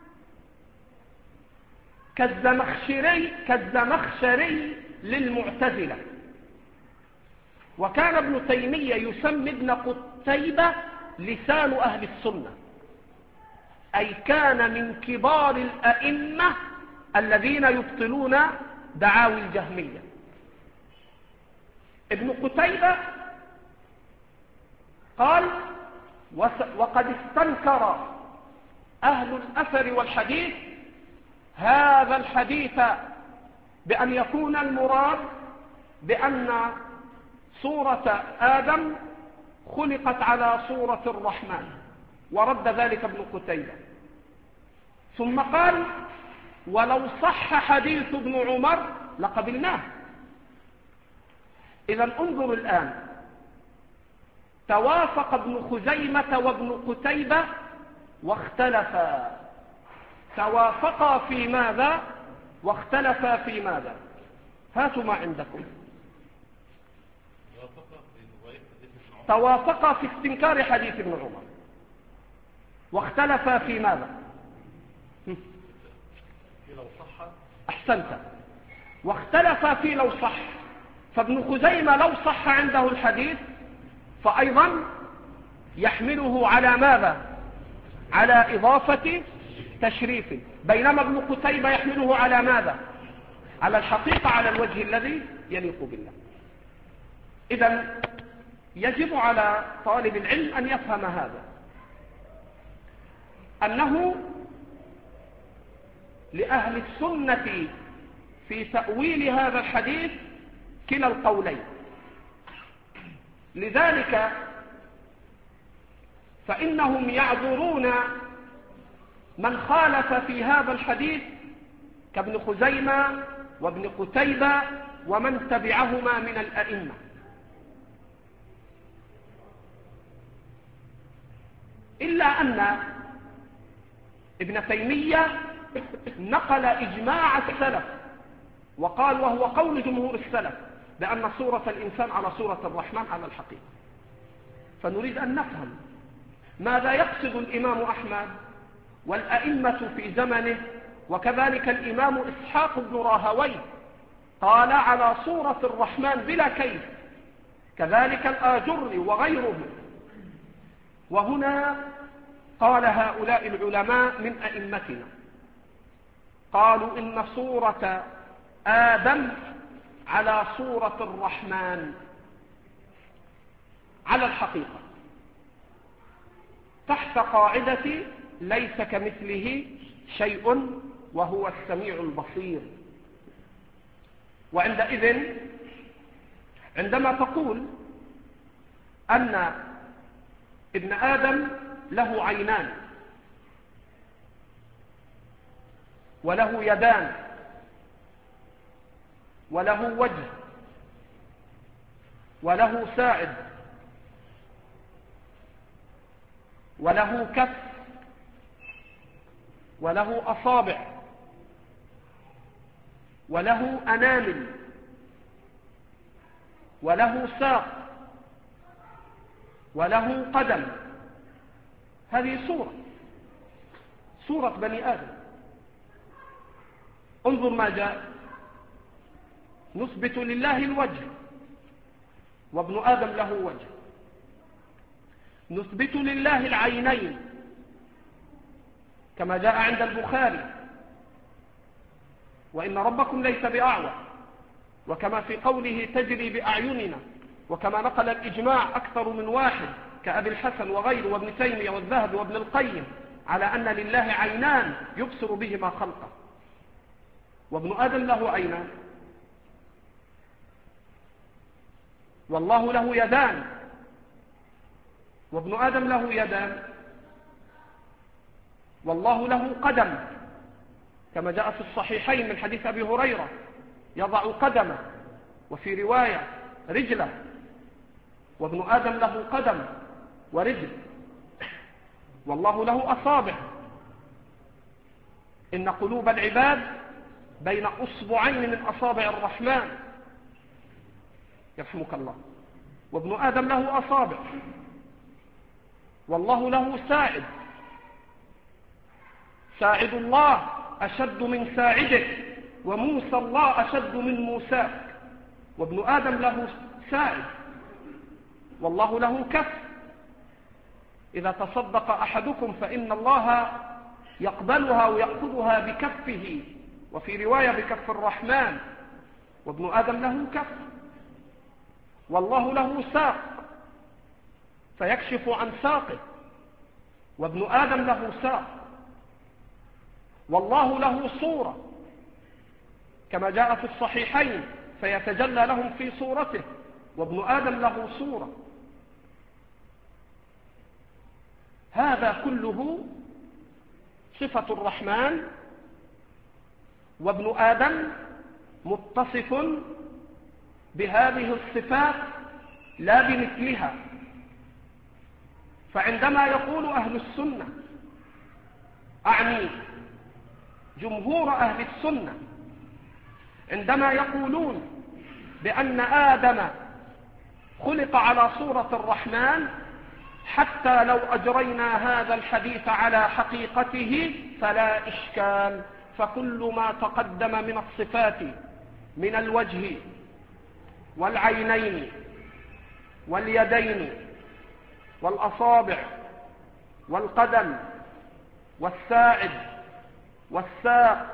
كالزمخشري, كالزمخشري للمعتزلة. وكان ابن تيمية يسمي ابن قتيبة لسان أهل السنة، أي كان من كبار الأئمة الذين يبطلون دعاوي الجهمية. ابن قتيبة قال: وقد استنكر أهل الأثر والحديث هذا الحديث بأن يكون المراد بأن صورة آدم خلقت على صورة الرحمن، ورد ذلك ابن قتيبة. ثم قال: ولو صح حديث ابن عمر لقبلناه. إذا انظر الآن، توافق ابن خزيمة وابن قتيبة واختلفا. توافقا في ماذا واختلفا في ماذا؟ هاتوا ما عندكم. توافقا في استنكار حديث ابن عمر واختلفا في ماذا؟ أحسنت. واختلفا في لو صح. فابن خزيمة لو صح عنده الحديث فأيضا يحمله على ماذا؟ على إضافة تشريف، بينما ابن قتيبة يحمله على ماذا؟ على الحقيقة، على الوجه الذي يليق بالله. إذن يجب على طالب العلم أن يفهم هذا، أنه لأهل السنة في تأويل هذا الحديث كلا القولين. لذلك فإنهم يعذرون من خالف في هذا الحديث كابن خزيمة وابن قتيبة ومن تبعهما من الأئمة. إلا أن ابن تيمية نقل إجماع السلف وقال، وهو قول جمهور السلف، بأن صورة الإنسان على صورة الرحمن على الحقيقة. فنريد أن نفهم ماذا يقصد الإمام أحمد والأئمة في زمنه، وكذلك الإمام إسحاق بن راهويه قال على صورة الرحمن بلا كيف، كذلك الآجري وغيره. وهنا قال هؤلاء العلماء من أئمتنا، قالوا إن صورة آدم على صورة الرحمن على الحقيقة، تحت قاعدة ليس كمثله شيء وهو السميع البصير. وعندئذ عندما تقول أن ابن آدم له عينان وله يدان وله وجه وله ساعد وله كف وله أصابع وله أنامل وله ساق وله قدم، هذه صورة صورة بني آدم. انظر ما جاء: نثبت لله الوجه وابن آدم له وجه، نثبت لله العينين كما جاء عند البخاري وإن ربكم ليس بأعور، وكما في قوله تجري بأعيننا، وكما نقل الإجماع أكثر من واحد كأبي الحسن وغيره وابن تيمية والذهبي وابن القيم على أن لله عينان يبصر بهما خلقه، وابن آدم له عينان، والله له يدان وابن آدم له يدان، والله له قدم كما جاء في الصحيحين من حديث أبي هريرة يضع قدمه، وفي رواية رجله، وابن آدم له قدم ورجل، والله له أصابع. إن قلوب العباد بين أصبعين من أصابع الرحمن يرحمك الله. وابن آدم له أصابع والله له ساعد، ساعد الله أشد من ساعدك، وموسى الله أشد من موساك. وابن آدم له ساعد والله له كف. إذا تصدق أحدكم فإن الله يقبلها ويأخذها بكفه، وفي رواية بكف الرحمن. وابن آدم له كف والله له ساق فيكشف عن ساقه، وابن آدم له ساق والله له صورة كما جاء في الصحيحين فيتجلى لهم في صورته، وابن آدم له صورة. هذا كله صفة الرحمن، وابن آدم متصف بهذه الصفات لا بمثلها. فعندما يقول أهل السنة، أعني جمهور أهل السنة، عندما يقولون بأن آدم خلق على صورة الرحمن، حتى لو أجرينا هذا الحديث على حقيقته فلا إشكال، فكل ما تقدم من الصفات من الوجه والعينين واليدين والأصابع والقدم والساعد والساق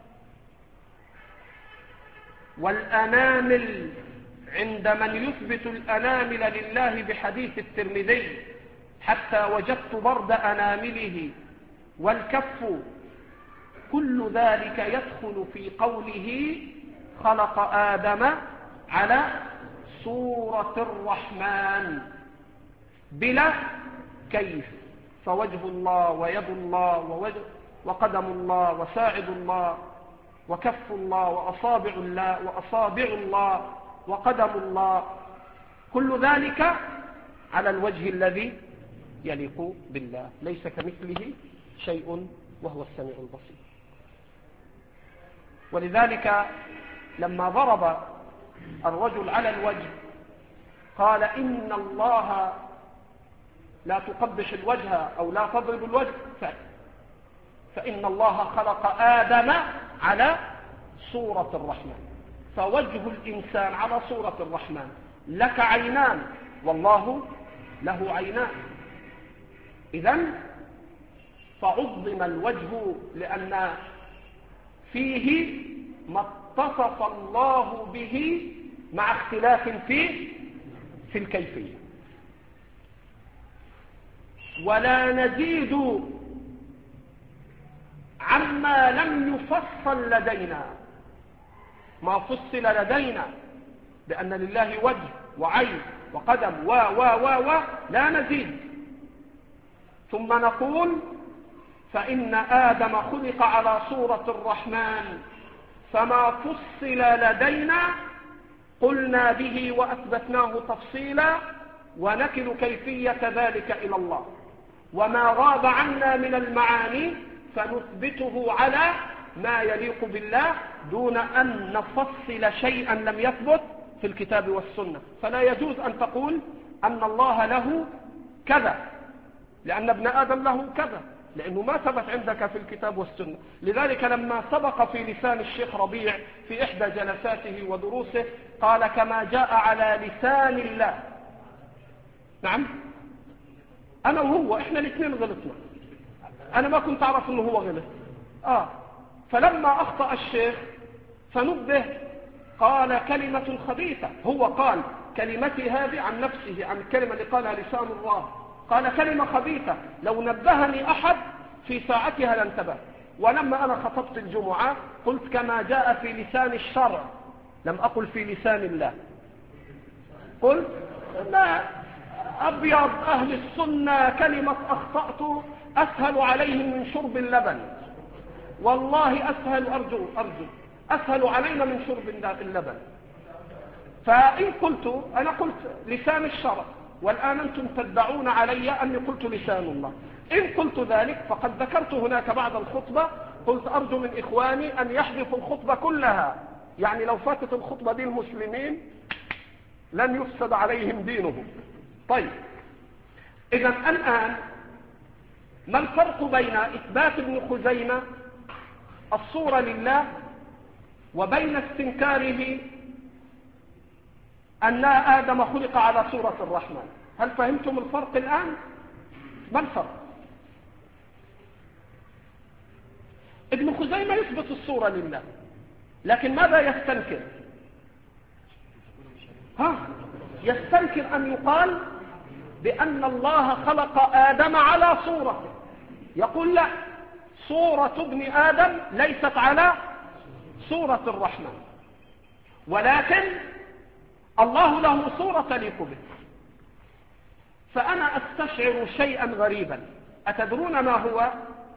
والأنامل، عند من يثبت الأنامل لله بحديث الترمذي حتى وجدت برد أنامله والكف، كل ذلك يدخل في قوله خلق آدم على صورة الرحمن بلا كيف. فوجه الله ويد الله ووجه وقدم الله وساعد الله وكف الله وأصابع الله وأصابع الله وقدم الله، كل ذلك على الوجه الذي يليق بالله، ليس كمثله شيء وهو السميع البصير. ولذلك لما ضرب الرجل على الوجه قال إن الله لا تقبح الوجه أو لا تضرب الوجه، فإن الله خلق آدم على صورة الرحمن، فوجه الإنسان على صورة الرحمن. لك عينان والله له عينان، إذن فعظم الوجه لأن فيه ما اتصف الله به مع اختلاف فيه في الكيفية. ولا نزيد عما لم يفصل لدينا، ما فصل لدينا بأن لله وجه وعين وقدم و و و و لا نزيد. ثم نقول فإن آدم خلق على صورة الرحمن، فما فصل لدينا قلنا به وأثبتناه تفصيلا، ونكل كيفية ذلك إلى الله. وما غاب عنا من المعاني فنثبته على ما يليق بالله دون أن نفصل شيئا لم يثبت في الكتاب والسنة. فلا يجوز أن تقول أن الله له كذا لأن ابن آدم له كذا، لأنه ما ثبت عندك في الكتاب والسنة. لذلك لما سبق في لسان الشيخ ربيع في إحدى جلساته ودروسه قال كما جاء على لسان الله. نعم، أنا وهو إحنا الاثنين غلطنا، أنا ما كنت أعرف أنه هو غلط. آه فلما أخطأ الشيخ فنبه قال كلمة خبيثة، هو قال كلمتي هذه عن نفسه، عن الكلمة اللي قالها لسان الله، قال كلمة خبيثة لو نبهني أحد في ساعتها لانتبه. ولما أنا خطبت الجمعة قلت كما جاء في لسان الشرع، لم أقل في لسان الله. قلت ما أبيض أهل السنة كلمة أخطأت أسهل عليهم من شرب اللبن، والله أسهل، أرجو أرجو أسهل علينا من شرب اللبن. فإن قلت أنا قلت لسان الشرع، والآن أنتم تدعون علي أني قلت لسان الله. إن قلت ذلك فقد ذكرت هناك بعد الخطبة، قلت أرجو من إخواني أن يحذفوا الخطبة كلها، يعني لو فاتت الخطبة دي المسلمين لن يفسد عليهم دينهم. طيب، إذن الآن ما الفرق بين إثبات ابن خزيمة الصورة لله وبين استنكاره أن آدم خلق على صورة الرحمن؟ هل فهمتم الفرق الآن؟ ما الفرق؟ ابن خزيمة يثبت الصورة لله، لكن ماذا يستنكر؟ ها؟ يستنكر أن يقال بأن الله خلق آدم على صورته. يقول لا، صورة ابن آدم ليست على صورة الرحمن، ولكن الله له صورة تليق به. فأنا أستشعر شيئا غريبا، أتدرون ما هو؟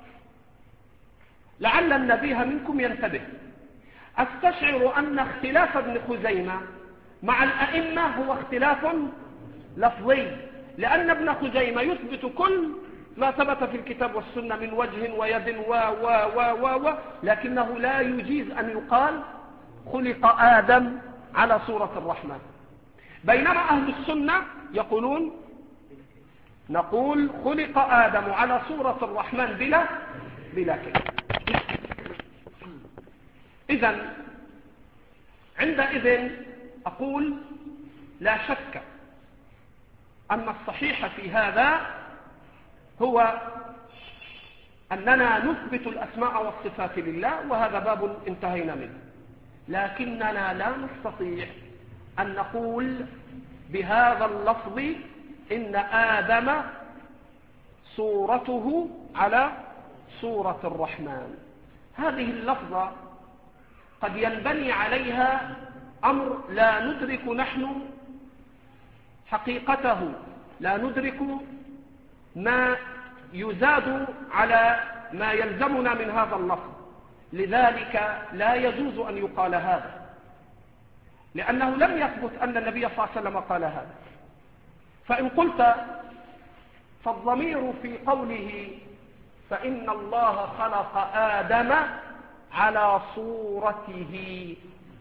لعل النبيه منكم ينتبه. أستشعر أن اختلاف ابن خزيمة مع الأئمة هو اختلاف لفظي، لأن ابن خزيمة يثبت كل ما ثبت في الكتاب والسنة من وجه ويد و و و و و لكنه لا يجيز أن يقال خلق آدم على صورة الرحمن. بينما أهل السنة يقولون نقول خلق آدم على صورة الرحمن بلا بلا كيف. إذن عندئذ أقول لا شك أن الصحيح في هذا هو أننا نثبت الأسماء والصفات لله، وهذا باب انتهينا منه، لكننا لا نستطيع أن نقول بهذا اللفظ إن آدم صورته على صورة الرحمن. هذه اللفظة قد ينبني عليها أمر لا ندرك نحن حقيقته، لا ندرك ما يزاد على ما يلزمنا من هذا اللفظ، لذلك لا يجوز أن يقال هذا، لأنه لم يثبت أن النبي صلى الله عليه وسلم قال هذا. فإن قلت فالضمير في قوله فإن الله خلق آدم على صورته،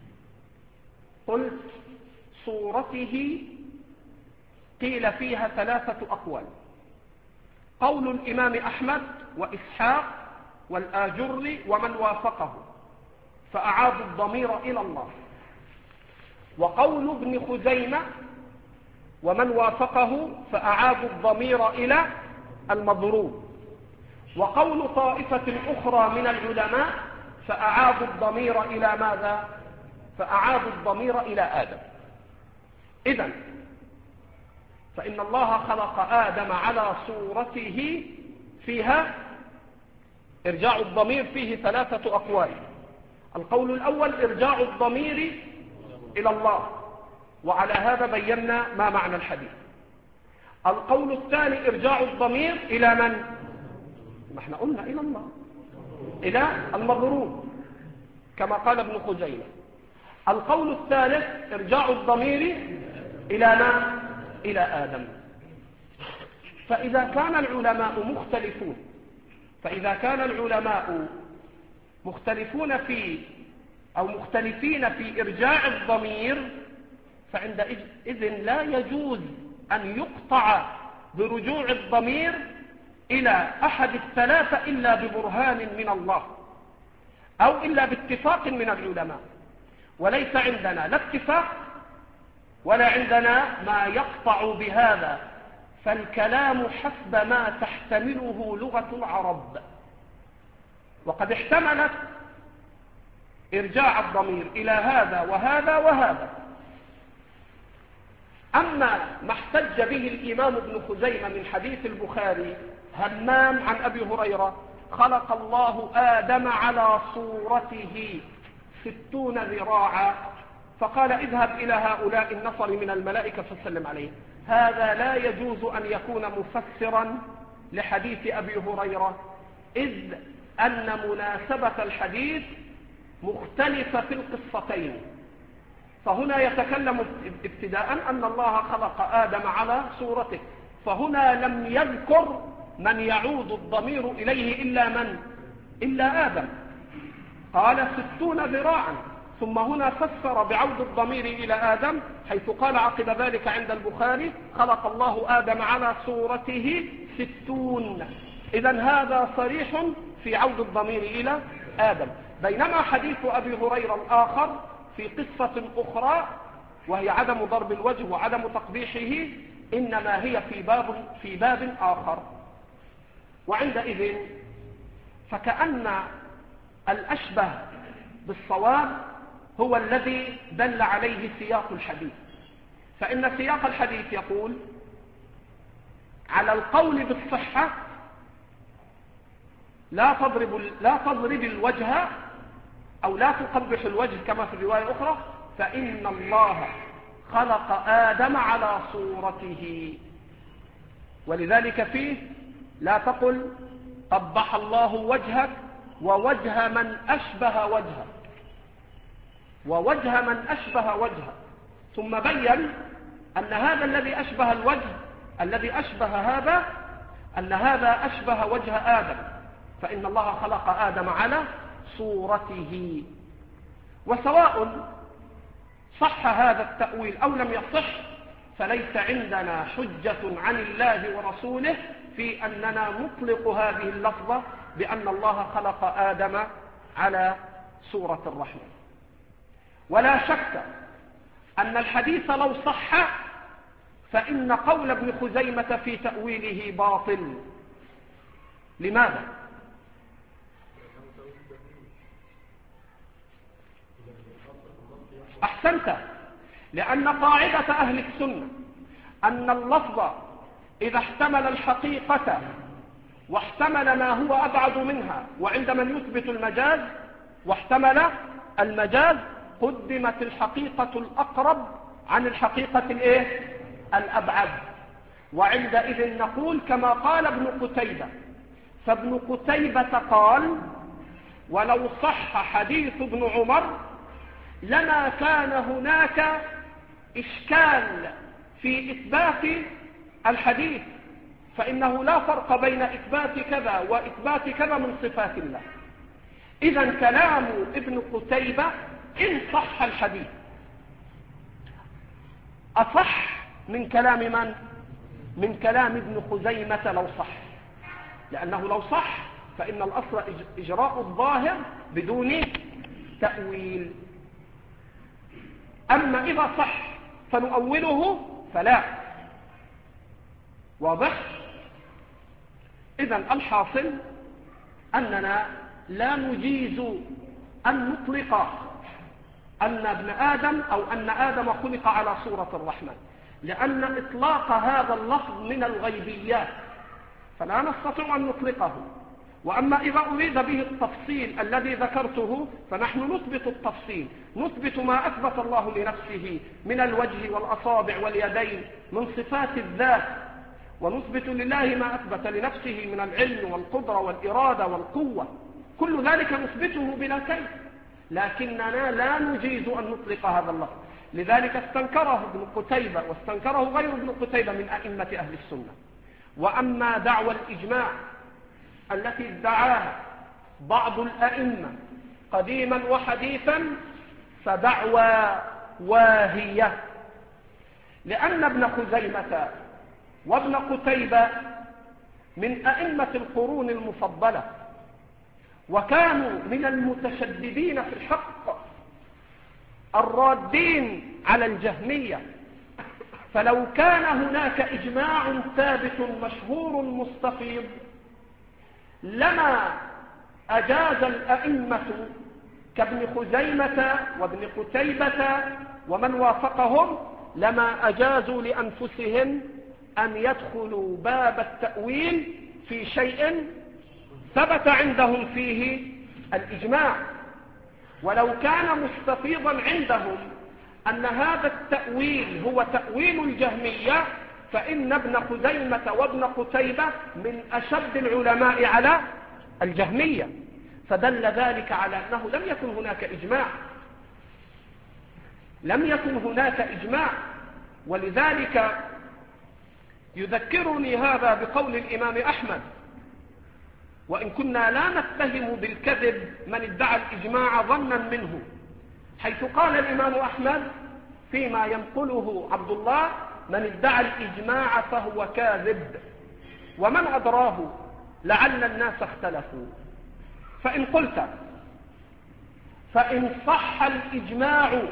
قلت صورته قيل فيها ثلاثة أقوال: قول الإمام أحمد وإسحاق والآجري ومن وافقه فأعادوا الضمير إلى الله، وقول ابن خزيمة ومن وافقه فأعادوا الضمير إلى المضروب، وقول طائفة أخرى من العلماء فأعادوا الضمير إلى ماذا؟ فأعادوا الضمير إلى آدم. إذن فإن الله خلق آدم على صورته فيها إرجاع الضمير فيه ثلاثة أقوال. القول الأول إرجاع الضمير إلى الله، وعلى هذا بينا ما معنى الحديث. القول الثاني إرجاع الضمير إلى من؟ ما احنا قلنا إلى الله، إلى المضروب كما قال ابن خزيمة. القول الثالث إرجاع الضمير إلى من؟ إلى آدم. فإذا كان العلماء مختلفون فإذا كان العلماء مختلفون في أو مختلفين في إرجاع الضمير، فعندئذ لا يجوز أن يقطع برجوع الضمير إلى أحد الثلاثة إلا ببرهان من الله أو إلا باتفاق من العلماء، وليس عندنا لا اتفاق ولا عندنا ما يقطع بهذا، فالكلام حسب ما تحتمله لغة العرب، وقد احتملت إرجاع الضمير إلى هذا وهذا وهذا. أما ما احتج به الإمام ابن خزيمة من حديث البخاري همام عن أبي هريرة خلق الله آدم على صورته ستون ذراعا فقال اذهب إلى هؤلاء النفر من الملائكة فسلم عليهم، هذا لا يجوز أن يكون مفسرا لحديث أبي هريرة، إذ أن مناسبة الحديث مختلفة في القصتين. فهنا يتكلم ابتداء أن الله خلق آدم على صورته، فهنا لم يذكر من يعود الضمير إليه إلا من؟ إلا آدم. قال ستون ذراعا، ثم هنا فسر بعود الضمير إلى آدم حيث قال عقب ذلك عند البخاري خلق الله آدم على صورته ستون. إذن هذا صريح في عود الضمير إلى آدم. بينما حديث أبي هريرة الآخر في قصة أخرى وهي عدم ضرب الوجه وعدم تقبيحه إنما هي في باب, في باب آخر. وعندئذ فكأن الأشبه بالصواب هو الذي دل عليه سياق الحديث. فإن سياق الحديث يقول على القول بالصحة لا تضرب لا تضرب الوجه أو لا تقبح الوجه كما في الرواية أخرى، فإن الله خلق آدم على صورته. ولذلك فيه لا تقل قبح الله وجهك ووجه من أشبه وجهك ووجه من أشبه وجهك، ثم بين أن هذا الذي أشبه الوجه الذي أشبه هذا أن هذا أشبه وجه آدم، فإن الله خلق آدم على صورته. وسواء صح هذا التأويل أو لم يصح فليس عندنا حجة عن الله ورسوله في أننا نطلق هذه اللفظة بأن الله خلق آدم على صورة الرحمن. ولا شك أن الحديث لو صح فإن قول ابن خزيمة في تأويله باطل. لماذا؟ أحسنت، لأن قاعدة أهل السنة أن اللفظ إذا احتمل الحقيقة واحتمل ما هو أبعد منها، وعند من يثبت المجاز واحتمل المجاز قدمت الحقيقة الأقرب عن الحقيقة الإيه؟ الأبعد. وعندئذ نقول كما قال ابن قتيبة، فابن قتيبة قال ولو صح حديث ابن عمر لما كان هناك إشكال في إثبات الحديث، فإنه لا فرق بين إثبات كذا وإثبات كذا من صفات الله. إذن كلام ابن قتيبة إن صح الحديث أصح من كلام من؟ من كلام ابن خزيمة لو صح، لأنه لو صح فإن الأصل إجراء الظاهر بدون تأويل. أما إذا صح فنؤوله فلا. واضح؟ إذن الحاصل أننا لا نجيز أن نطلق أن ابن آدم أو أن آدم خلق على صورة الرحمن، لأن إطلاق هذا اللفظ من الغيبيات فلا نستطيع أن نطلقه. وأما إذا أريد به التفصيل الذي ذكرته فنحن نثبت التفصيل، نثبت ما أثبت الله لنفسه من الوجه والأصابع واليدين من صفات الذات، ونثبت لله ما أثبت لنفسه من العلم والقدرة والإرادة والقوة، كل ذلك نثبته بلا كيف، لكننا لا نجيز أن نطلق هذا اللفظ. لذلك استنكره ابن قتيبة واستنكره غير ابن قتيبة من أئمة أهل السنة. وأما دعوى الإجماع التي ادعاها بعض الأئمة قديما وحديثا فدعوى واهية، لأن ابن خزيمة وابن قتيبة من أئمة القرون المفضلة، وكانوا من المتشددين في الحق الرادين على الجهمية. فلو كان هناك إجماع ثابت مشهور مستفيض لما أجاز الأئمة كابن خزيمة وابن قتيبة ومن وافقهم لما أجازوا لأنفسهم أن يدخلوا باب التأويل في شيء ثبت عندهم فيه الإجماع. ولو كان مستفيضا عندهم أن هذا التأويل هو تأويل الجهمية فإن ابن خزيمة وابن قتيبة من أشد العلماء على الجهمية، فدل ذلك على أنه لم يكن هناك إجماع لم يكن هناك إجماع. ولذلك يذكرني هذا بقول الإمام أحمد، وإن كنا لا نتهم بالكذب من ادعى الإجماع ظنا منه، حيث قال الإمام أحمد فيما ينقله عبد الله: من ادعى الإجماع فهو كاذب، ومن أدراه لعل الناس اختلفوا. فإن قلت فإن صح الإجماع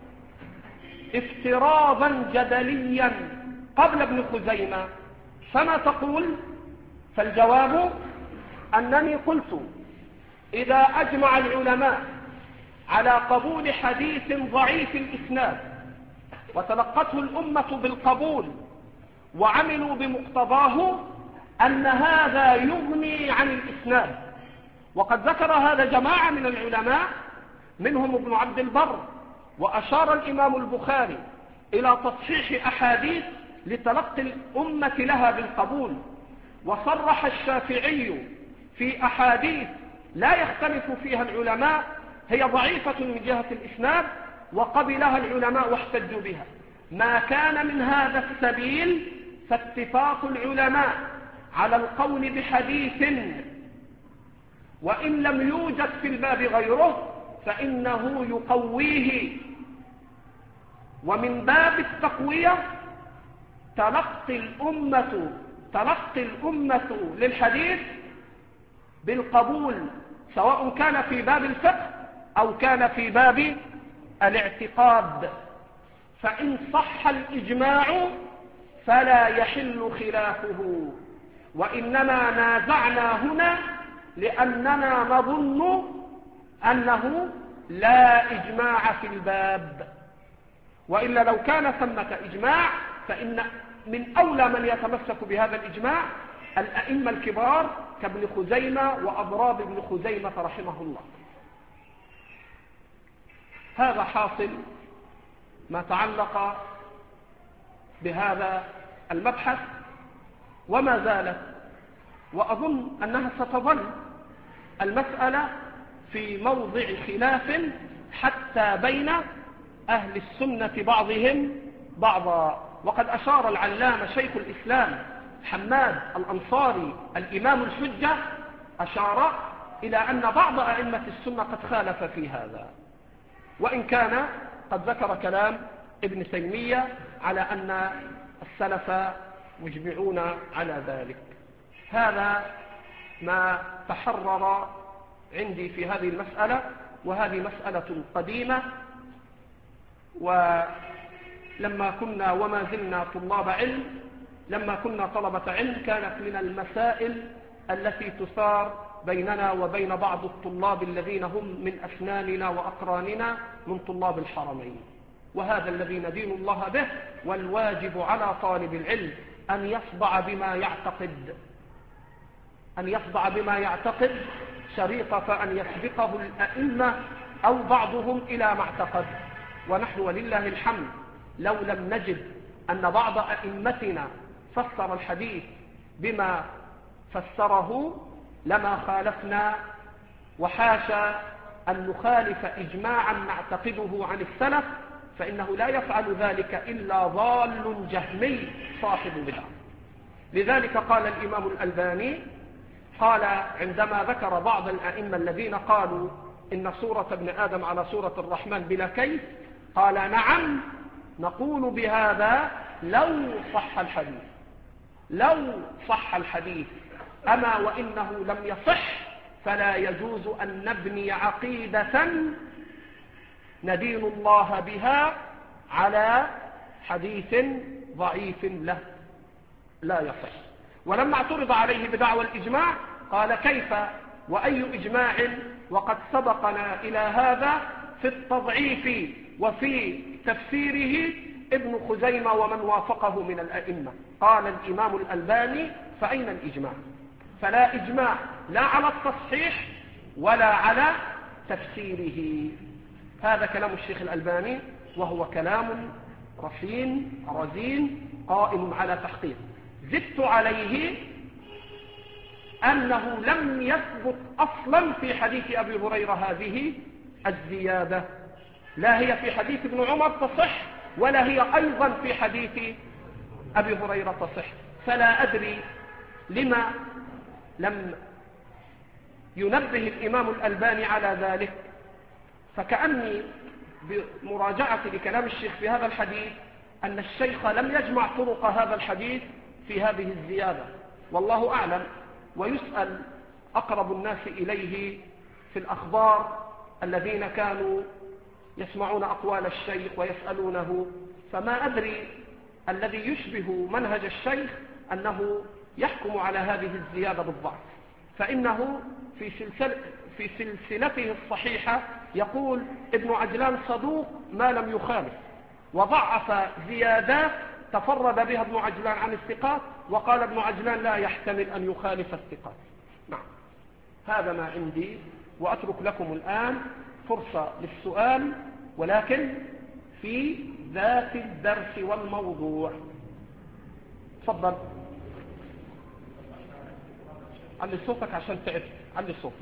افتراضا جدليا قبل ابن خزيمة فما تقول؟ فالجواب أنني قلت: إذا أجمع العلماء على قبول حديث ضعيف الإسناد وتلقته الأمة بالقبول وعملوا بمقتضاه أن هذا يغني عن الإسناد. وقد ذكر هذا جماعة من العلماء منهم ابن عبد البر، وأشار الإمام البخاري إلى تصحيح أحاديث لتلقي الأمة لها بالقبول، وصرح الشافعي في أحاديث لا يختلف فيها العلماء هي ضعيفة من جهة الإسناد وقبلها العلماء واحتجوا بها. ما كان من هذا السبيل فاتفاق العلماء على القول بحديث وإن لم يوجد في الباب غيره فإنه يقويه. ومن باب التقوية تلقي الأمة تلقي الأمة للحديث بالقبول، سواء كان في باب الفقه أو كان في باب الاعتقاد. فإن صح الإجماع فلا يحل خلافه، وإنما نازعنا هنا لأننا نظن أنه لا إجماع في الباب، وإلا لو كان ثمة إجماع فإن من أولى من يتمسك بهذا الإجماع الأئمة الكبار كابن خزيمة وأضراب ابن خزيمة رحمه الله. هذا حاصل ما تعلق بهذا المبحث، وما زالت وأظن أنها ستظل المسألة في موضع خلاف حتى بين أهل السنة بعضهم بعضا. وقد أشار العلامة شيخ الإسلام حماد الأنصاري الإمام الحجة أشار إلى أن بعض أئمة السنة قد خالف في هذا، وإن كان قد ذكر كلام ابن تيمية على أن السلف مجمعون على ذلك. هذا ما تحرر عندي في هذه المسألة، وهذه مسألة قديمة، ولما كنا وما زلنا طلاب علم لما كنا طلبة علم كانت من المسائل التي تثار بيننا وبين بعض الطلاب الذين هم من أسناننا وأقراننا من طلاب الحرمين، وهذا الذي ندين الله به. والواجب على طالب العلم أن يصدع بما يعتقد أن يصدع بما يعتقد شريطة أن يسبقه الأئمة أو بعضهم إلى ما اعتقد. ونحن ولله الحمد لو لم نجد أن بعض أئمتنا فسر الحديث بما فسره لما خالفنا، وحاشا أن نخالف إجماعا نعتقده عن السلف، فإنه لا يفعل ذلك إلا ضال جهمي صاحب بدعة. لذلك قال الإمام الألباني قال عندما ذكر بعض الأئمة الذين قالوا إن سورة ابن آدم على سورة الرحمن بلا كيف، قال: نعم نقول بهذا لو صح الحديث لو صح الحديث أما وإنه لم يصح فلا يجوز أن نبني عقيدة ندين الله بها على حديث ضعيف له لا يصح. ولما اعترض عليه بدعوى الإجماع قال: كيف وأي إجماع وقد سبقنا إلى هذا في التضعيف وفي تفسيره ابن خزيمة ومن وافقه من الأئمة. قال الإمام الألباني: فأين الإجماع؟ فلا إجماع لا على التصحيح ولا على تفسيره. هذا كلام الشيخ الألباني، وهو كلام رصين رزين قائم على تحقيق. زدت عليه أنه لم يثبت أصلا في حديث أبي هريرة هذه الزيادة، لا هي في حديث ابن عمر تصح ولا هي أيضا في حديث أبي هريرة تصح. فلا أدري لما لم ينبه الإمام الألباني على ذلك، فكأني بمراجعة لكلام الشيخ في هذا الحديث أن الشيخ لم يجمع طرق هذا الحديث في هذه الزيادة، والله أعلم. ويسأل أقرب الناس إليه في الأخبار الذين كانوا يسمعون أقوال الشيخ ويسألونه، فما أدري الذي يشبه منهج الشيخ أنه يحكم على هذه الزيادة بالضعف، فإنه في سلسلة في سلسلته الصحيحة يقول ابن عجلان صدوق ما لم يخالف، وضعف زيادات تفرد بها ابن عجلان عن الثقات، وقال ابن عجلان لا يحتمل أن يخالف الثقات. نعم، هذا ما عندي، وأترك لكم الآن فرصة للسؤال، ولكن في ذات الدرس والموضوع. تفضل. علي صوتك عشان تعرف. علي صوتك.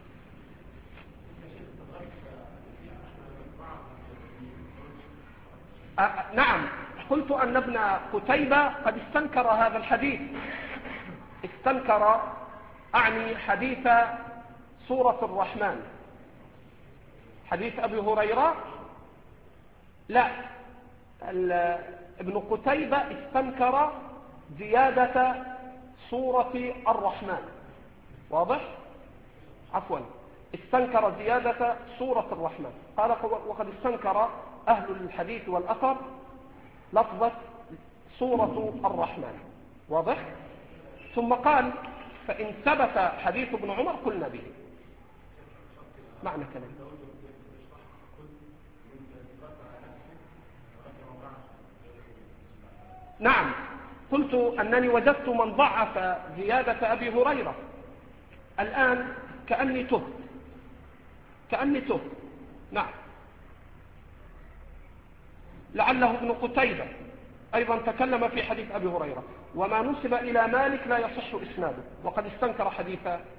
أه نعم، قلت أن ابن قتيبة قد استنكر هذا الحديث، استنكر أعني حديث سورة الرحمن، حديث أبي هريرة. لا، ابن قتيبة استنكر زيادة سورة الرحمن. واضح؟ عفوا، استنكر زيادة سورة الرحمن. قال وقد استنكر أهل الحديث والأثر لفظة سورة الرحمن. واضح؟ ثم قال فإن ثبت حديث ابن عمر قلنا به. معنى كلام. نعم، قلت أنني وجدت من ضعف زيادة أبي هريرة. الآن كأني تهت كأني تهت نعم، لعله ابن قتيبة أيضا تكلم في حديث أبي هريرة، وما نسب إلى مالك لا يصح إسناده، وقد استنكر حديث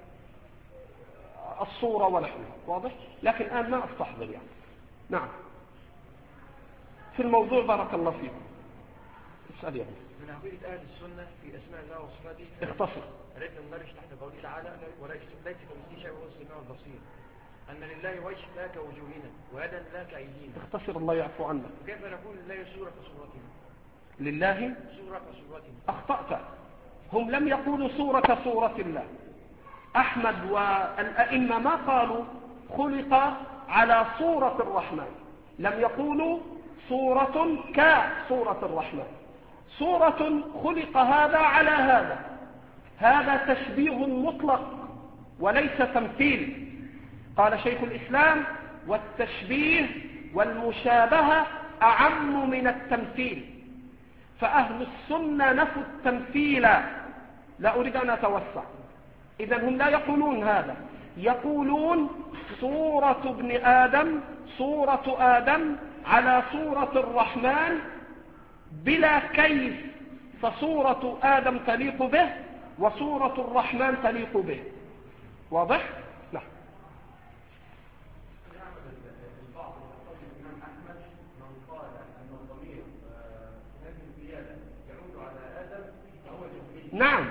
الصورة ونحوها. واضح؟ لكن الآن ما أستحضر يعني. نعم، في الموضوع بارك الله فيكم. اسأل يعني. من عقيدة أهل السنة في أسماء الله وصفاته اختصر. أردنا ندرج تحت قوله تعالى وليس كمثله شيء وهو السميع البصير، أن لله وجه لا كوجوهنا ويدا لا كأيدينا. اختصر الله يعفو عنك. وكيف نقول لله سورة كصورتنا؟ لله سورة كصورتنا. أخطأت، هم لم يقولوا سورة كصورة الله. أحمد والأئمة ما قالوا خلق على صورة الرحمن، لم يقولوا صورة كصورة الرحمن. صورة خلق هذا على هذا، هذا تشبيه مطلق وليس تمثيل. قال شيخ الإسلام والتشبيه والمشابهة أعم من التمثيل، فأهل السنة نفوا التمثيل. لا أريد أن أتوسع. إذن هم لا يقولون هذا، يقولون صورة ابن آدم، صورة آدم على صورة الرحمن بلا كيف، فصورة آدم تليق به وصورة الرحمن تليق به. واضح؟ نعم. نعم.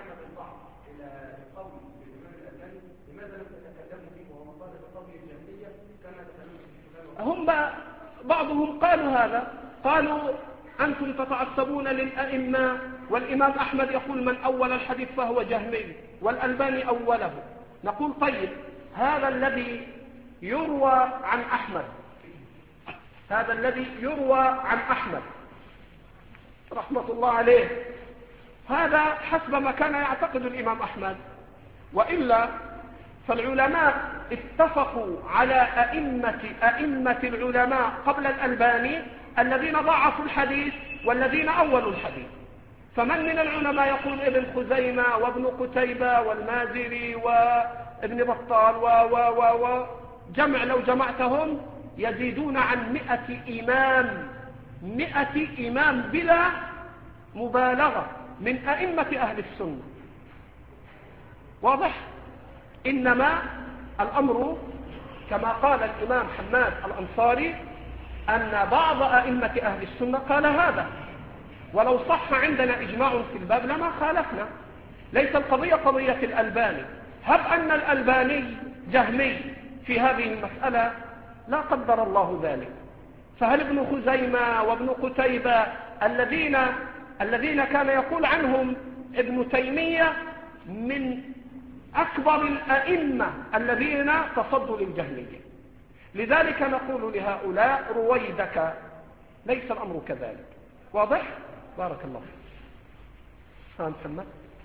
هم بعضهم قالوا هذا، قالوا أنتم تتعصبون للأئمة، والإمام أحمد يقول من أول الحديث فهو جهمي، والألباني أوله. نقول طيب، هذا الذي يروى عن أحمد، هذا الذي يروى عن أحمد رحمة الله عليه، هذا حسب ما كان يعتقد الإمام أحمد، وإلا فالعلماء اتفقوا على أئمة أئمة العلماء قبل الألباني الذين ضعفوا الحديث والذين أولوا الحديث. فمن من العلماء يقول ابن خزيمة وابن قتيبة والمازري وابن بطال و و و و جمع لو جمعتهم يزيدون عن مئة إمام، مئة إمام بلا مبالغة من أئمة أهل السنة. واضح؟ إنما الأمر كما قال الإمام حماد الأنصاري أن بعض أئمة أهل السنة قال هذا، ولو صح عندنا إجماع في الباب لما خالفنا. ليس القضية قضية الألباني، هب أن الألباني جهمي في هذه المسألة لا قدر الله ذلك. فهل ابن خزيمة وابن قتيبة الذين الذين كان يقول عنهم ابن تيمية من أكبر الأئمة الذين تصدوا للجهمية. لذلك نقول لهؤلاء رويدك، ليس الأمر كذلك. واضح؟ بارك الله فيك. ها محمد.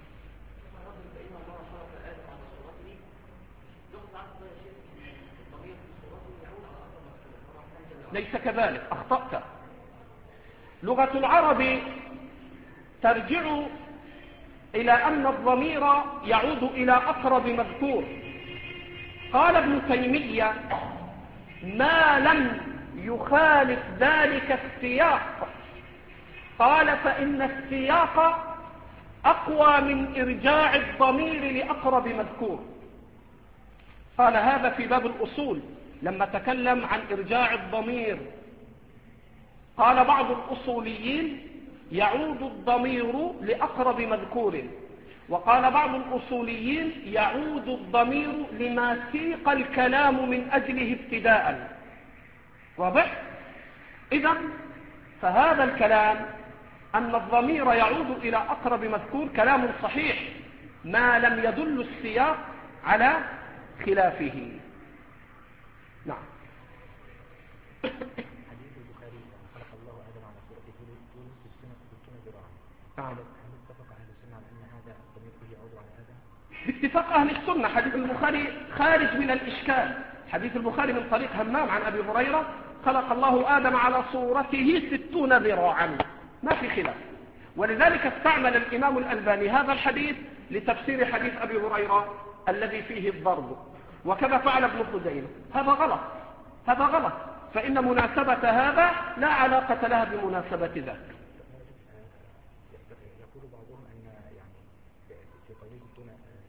ليس كذلك، أخطأت. لغة العرب ترجع إلى أن الضمير يعود إلى أقرب مذكور. قال ابن تيمية ما لم يخالف ذلك السياق، قال فإن السياق أقوى من إرجاع الضمير لأقرب مذكور. قال هذا في باب الأصول لما تكلم عن إرجاع الضمير. قال بعض الأصوليين يعود الضمير لأقرب مذكور، وقال بعض الأصوليين يعود الضمير لما سيق الكلام من أجله ابتداء. واضح؟ إذن فهذا الكلام أن الضمير يعود إلى أقرب مذكور كلام صحيح ما لم يدل السياق على خلافه. نعم. حديث البخاري خلق الله آدم على صورة طول السنة ستون ذراعا. نعم. هل اتفق أهل السنة على أن هذا الضمير فيه يعود على آدم؟ باتفاق أهل السنة. حديث البخاري خارج من الإشكال. حديث البخاري من طريق همام عن أبي هريرة خلق الله آدم على صورته ستون ذراعا، ما في خلاف. ولذلك استعمل الإمام الألباني هذا الحديث لتفسير حديث أبي هريرة الذي فيه الضرب، وكذا فعل ابن خزيمة. هذا غلط، هذا غلط، فإن مناسبة هذا لا علاقة لها بمناسبة ذاك. يقول بعضهم أن يعني في قوله ستون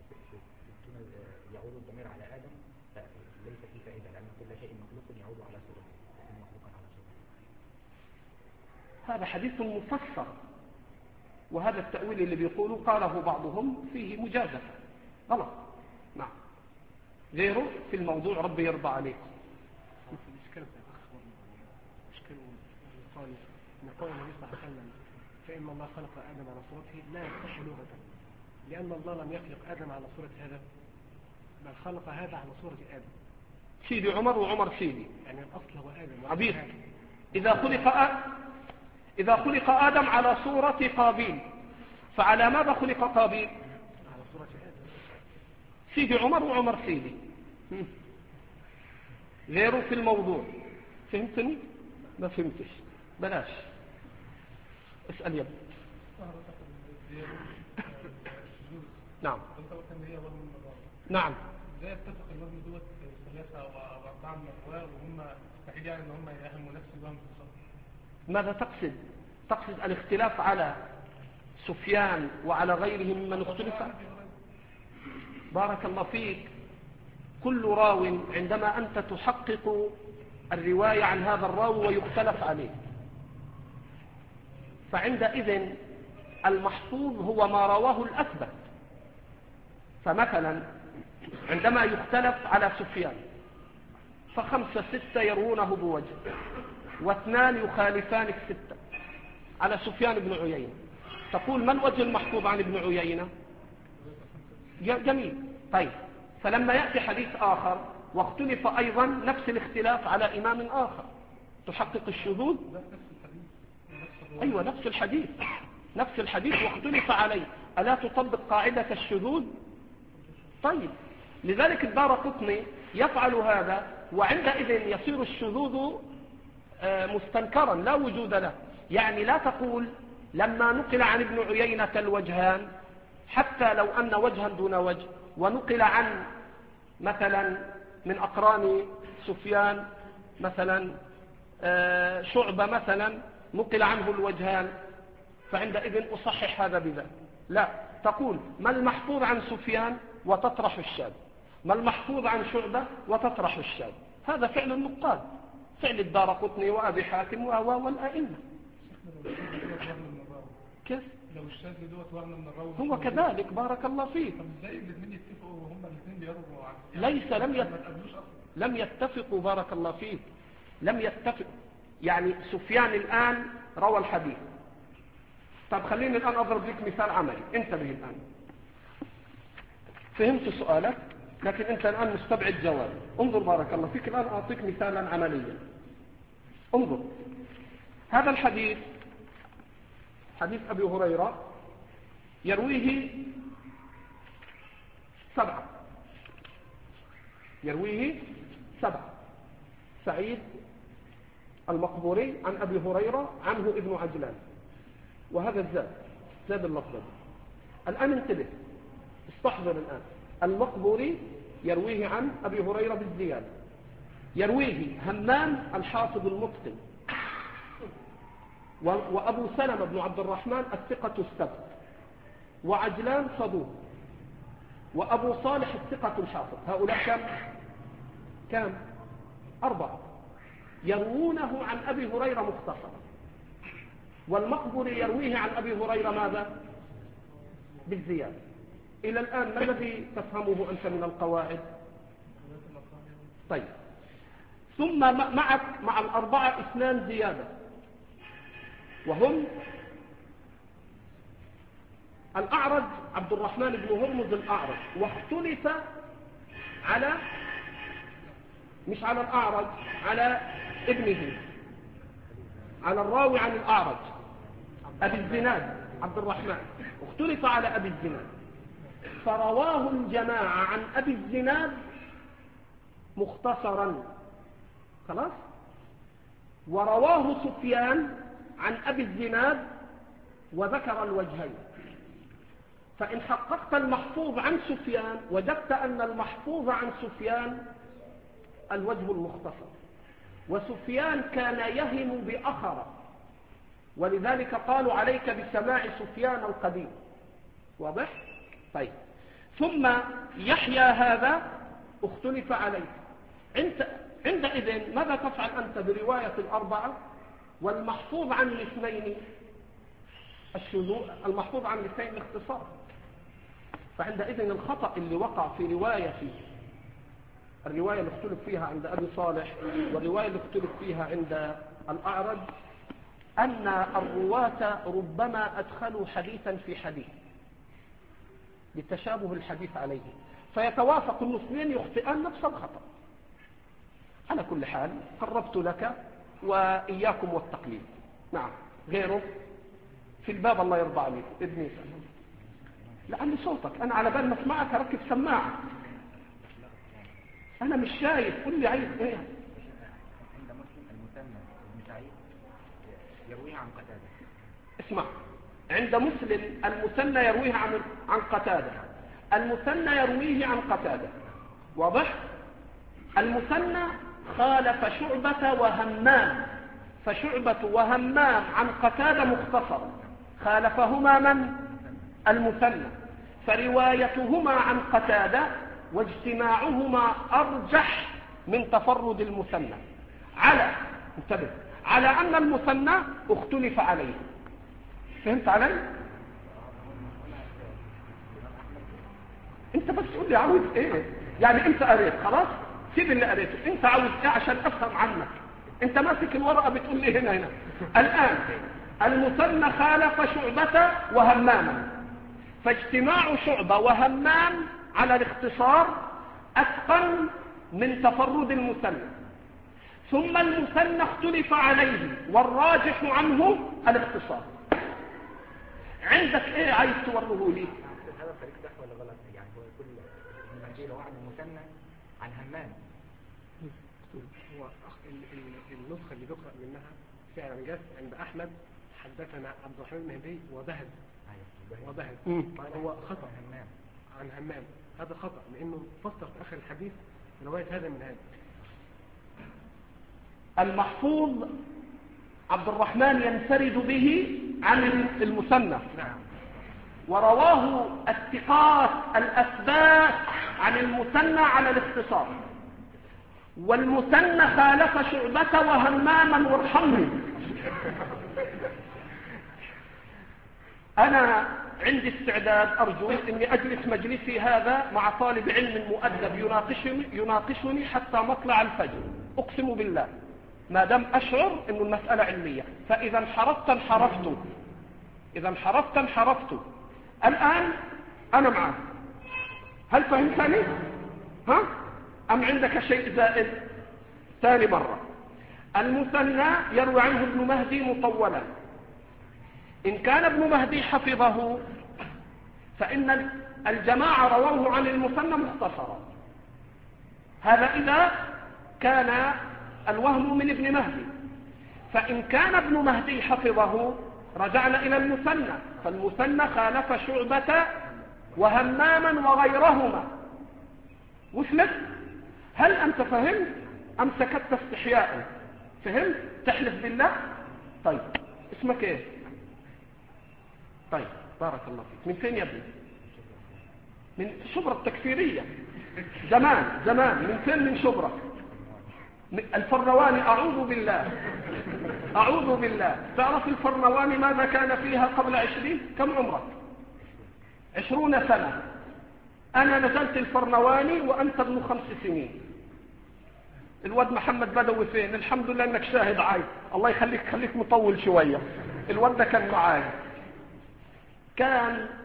يعود الضمير على آدم ليس فيه فائدة، لأن كل شيء مخلوق يعود على صورته، مخلوقا على صورته. هذا حديث مفسر، وهذا التأويل اللي بيقولوا قاله بعضهم فيه مجازفة غلط. نعم. غيره في الموضوع ربي يرضى عليكم. الإشكال إشكال قال إن قول النبي صلى الله عليه وسلم فإن الله خلق آدم على صورته لا يصح لغة، لأن الله لم يخلق آدم على صورة هذا، بل خلق هذا على صورة آدم. سيدي عمر وعمر سيدي، يعني الأصل هو آدم. عبيد. إذا خلق آدم إذا خلق آدم على صورة قابيل، فعلى ماذا خلق قابيل؟ على صورة آدم. سيدي عمر وعمر سيدي. غيره في الموضوع. فهمتني؟ ما فهمتش، بلاش اسأل يا نعم. نعم. ازاي يتفق الوزن دوت ثلاثة او اربعة من الاخوان وهم مستحيل يعني ان هم يهموا نفس الوزن بالظبط؟ ماذا تقصد؟ تقصد الاختلاف على سفيان وعلى غيرهم ممن اختلف؟ بارك الله فيك. كل راو عندما أنت تحقق الرواية عن هذا الراوي ويختلف عليه، فعندئذ المحفوظ هو ما رواه الأثبت. فمثلا عندما يختلف على سفيان فخمسة ستة يروونه بوجه واثنان يخالفان الستة على سفيان بن عيينة، تقول ما الوجه المحفوظ عن ابن عيينة؟ جميل. طيب، فلما يأتي حديث آخر واختلف أيضا نفس الاختلاف على إمام آخر تحقق الشذوذ؟ أيوة، نفس الحديث نفس الحديث واختلف عليه، ألا تطبق قاعدة الشذوذ؟ طيب، لذلك الدارقطني يفعل هذا، وعندئذ يصير الشذوذ مستنكرا لا وجود له. يعني لا تقول لما نقل عن ابن عيينة الوجهان، حتى لو أن وجها دون وجه، ونقل عن مثلا من أقران سفيان مثلا شعبة مثلا نقل عنه الوجهان، فعندئذ أصحح هذا بذا. لا، تقول ما المحفوظ عن سفيان وتطرح الشاذ، ما المحفوظ عن شعبة وتطرح الشاذ. هذا فعل النقاد، فعل الدارقطني وأبي حاتم والأئمة. كيف؟ لو الشاذ دوت وهم من الراوي هو كذلك. بارك الله فيك. طب ازاي الاثنين يتفقوا وهم الاثنين بيروا عن ليس لم يت... لم يتفقوا بارك الله فيك، لم يتفقوا. يعني سفيان الآن روى الحديث. طب خليني الآن أضرب لك مثال عملي، انتبه الآن. فهمت سؤالك لكن أنت الآن مستبعد جواب. انظر بارك الله فيك، الآن أعطيك مثالا عمليا. انظر، هذا الحديث حديث أبي هريرة يرويه سبعة، يرويه سبعة. سعيد المقبوري عن أبي هريرة عنه ابن عجلان، وهذا الزاد زاد اللفظ. الآن انتبه، استحضر الآن. المقبوري يرويه عن أبي هريرة بالزيادة، يرويه همام الحافظ المتقن، وأبو سلمة بن عبد الرحمن الثقة السبت، وعجلان صدوق، وأبو صالح الثقة الحافظ. هؤلاء كم؟ كم؟ أربعة يروونه عن أبي هريرة مختصرا. والمقبري يرويه عن أبي هريرة ماذا؟ بالزيادة. إلى الآن ما الذي تفهمه أنت من القواعد؟ طيب، ثم معك مع الأربعة اثنان زيادة، وهم الأعرج عبد الرحمن بن هرمز الأعرج، واختلف على مش على الأعرج، على ابنه، على الراوي عن الأعرج أبي الزناد عبد الرحمن، اختلف على أبي الزناد، فرواه الجماعة عن أبي الزناد مختصرا خلاص، ورواه سفيان عن أبي الزناد وذكر الوجهين. فإن حققت المحفوظ عن سفيان وجدت أن المحفوظ عن سفيان الوجه المختصر، وسفيان كان يهم بأخر، ولذلك قالوا عليك بسماع سفيان القديم. واضح؟ طيب، ثم يحيى هذا اختلف عليه. عندئذ ماذا تفعل أنت برواية الأربعة والمحفوظ عن الاثنين الشذوذ، المحفوظ عن الاثنين الاختصار؟ فعندئذ الخطأ اللي وقع في رواية فيه الرواية اللي اختلف فيها عند أبي صالح والرواية اللي اختلف فيها عند الأعرج أن الرواة ربما أدخلوا حديثا في حديث لتشابه الحديث عليه، فيتوافق الاثنين يخطئان نفس الخطأ. على كل حال قربت لك وإياكم والتقليد. نعم، غيره في الباب الله يرضى عليك ابني. لعلي صوتك أنا على بال ما اسمعك ركب سماعة، أنا مش شايف، قل لي عايز إيه. عند مسلم المثنى ابن سعيد يرويه عن قتادة. اسمع، عند مسلم المثنى يرويه عن عن قتادة، المثنى يرويه عن قتادة. واضح؟ المثنى خالف شعبة وهمام، فشعبة وهمام عن قتادة مختصر، خالفهما من؟ المثنى، فروايتهما عن قتادة واجتماعهما أرجح من تفرد المثنى، على انتبه على أن المثنى اختلف عليه. فهمت علي؟ انت بس قول لي عاوز ايه، يعني انت قريت خلاص سيب اللي قريته، انت عاوز ايه عشان افهم عنك. انت ماسك الورقة بتقول لي هنا هنا. الآن المثنى خالف شعبة وهماما، فاجتماع شعبة وهمام على الاختصار أتقن من تفرد المثنى. ثم المثنى اختلف عليه والراجح عنه الاختصار. عندك ايه عايز توره لي؟ هذا الطريق صح ولا غلط؟ يعني هو كل ابن مهدي رواه عن المثنى عن همام. هو النسخة اللي بقرأ منها فعلا جت عند أحمد حدثنا عبد الرحمن المهدي وبهز وبهز هو خطأ همام عن همام. هذا خطأ لأنه فسر في آخر الحديث رواية هذا من هذا. المحفوظ عبد الرحمن ينفرد به عن المثنى، نعم، ورواه الثقات الأثبات عن المثنى على الاختصار، والمثنى خالف شعبة وهماما وارحمه. أنا عندي استعداد أرجو أني أجلس مجلسي هذا مع طالب علم مؤدب يناقشني, يناقشني حتى مطلع الفجر، أقسم بالله، ما دام أشعر أن المسألة علمية. فإذا انحرفت انحرفت إذا انحرفت انحرفت الآن أنا معك. هل فهمتني؟ ها؟ أم عندك شيء زائد؟ ثاني مرة، المثنى يروي عنه ابن مهدي مطولا. إن كان ابن مهدي حفظه فإن الجماعة رووه عن المثنى مختصرا. هذا إذا كان الوهم من ابن مهدي. فإن كان ابن مهدي حفظه رجعنا إلى المثنى، فالمثنى خالف شعبة وهماما وغيرهما. وصلت؟ هل أنت فهمت أم سكت استحياء؟ فهمت؟ تحلف بالله؟ طيب اسمك ايه؟ طيب بارك الله فيك. من فين يا ابني؟ من شبرا التكفيرية. زمان زمان. من فين؟ من شبرا الفرواني. أعوذ بالله أعوذ بالله. تعرف الفرواني ماذا كان فيها قبل عشرين؟ كم عمرك؟ عشرون سنة. أنا نزلت الفرنواني وأنت ابن خمس سنين. الواد محمد بدوي فين؟ الحمد لله أنك شاهد عاي. الله يخليك خليك مطول شوية. الواد ده كان معاي. كان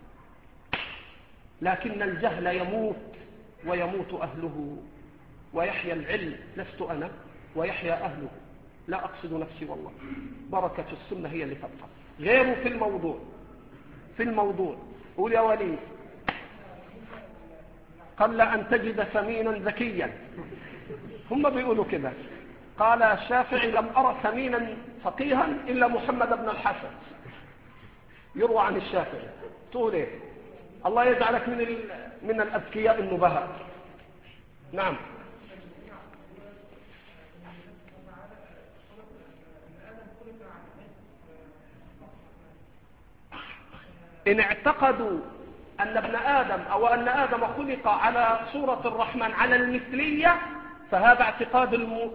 لكن الجهل يموت ويموت أهله ويحيى العلم. لست أنا ويحيى أهله. لا أقصد نفسي والله. بركة السنة هي اللي تبقى. غيره في الموضوع في الموضوع قول يا وليد. قبل أن تجد ثمينا ذكيا. هم بيقولوا كده. قال الشافعي لم أرى ثمينا فقيها إلا محمد بن الحسن. يروى عن الشافعي. تقول ايه؟ الله يجعلك من ال... من الأذكياء النبهاء. نعم. إن اعتقدوا أن ابن آدم أو أن آدم خلق على صورة الرحمن على المثلية فهذا اعتقاد الم...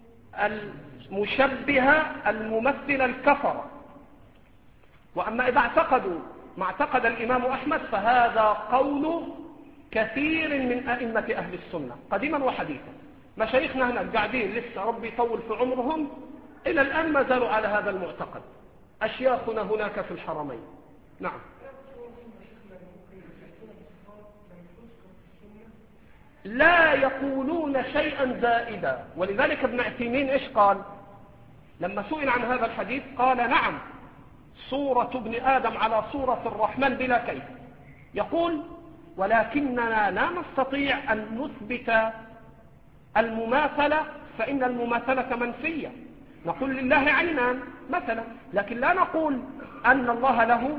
المشبهة الممثل الكفر. وأما إذا اعتقدوا ما اعتقد الإمام أحمد فهذا قول كثير من أئمة أهل السنة قديما وحديثا. مشايخنا هنا قاعدين لسه ربي يطول في عمرهم إلى الآن ما زالوا على هذا المعتقد. أشياخنا هناك في الحرمين. نعم. لا يقولون شيئا زائدا. ولذلك ابن عثيمين إيش قال لما سئل عن هذا الحديث؟ قال نعم صورة ابن آدم على صورة الرحمن بلا كيف. يقول ولكننا لا نستطيع أن نثبت المماثلة فإن المماثلة منفية. نقول لله عينان مثلا لكن لا نقول أن الله له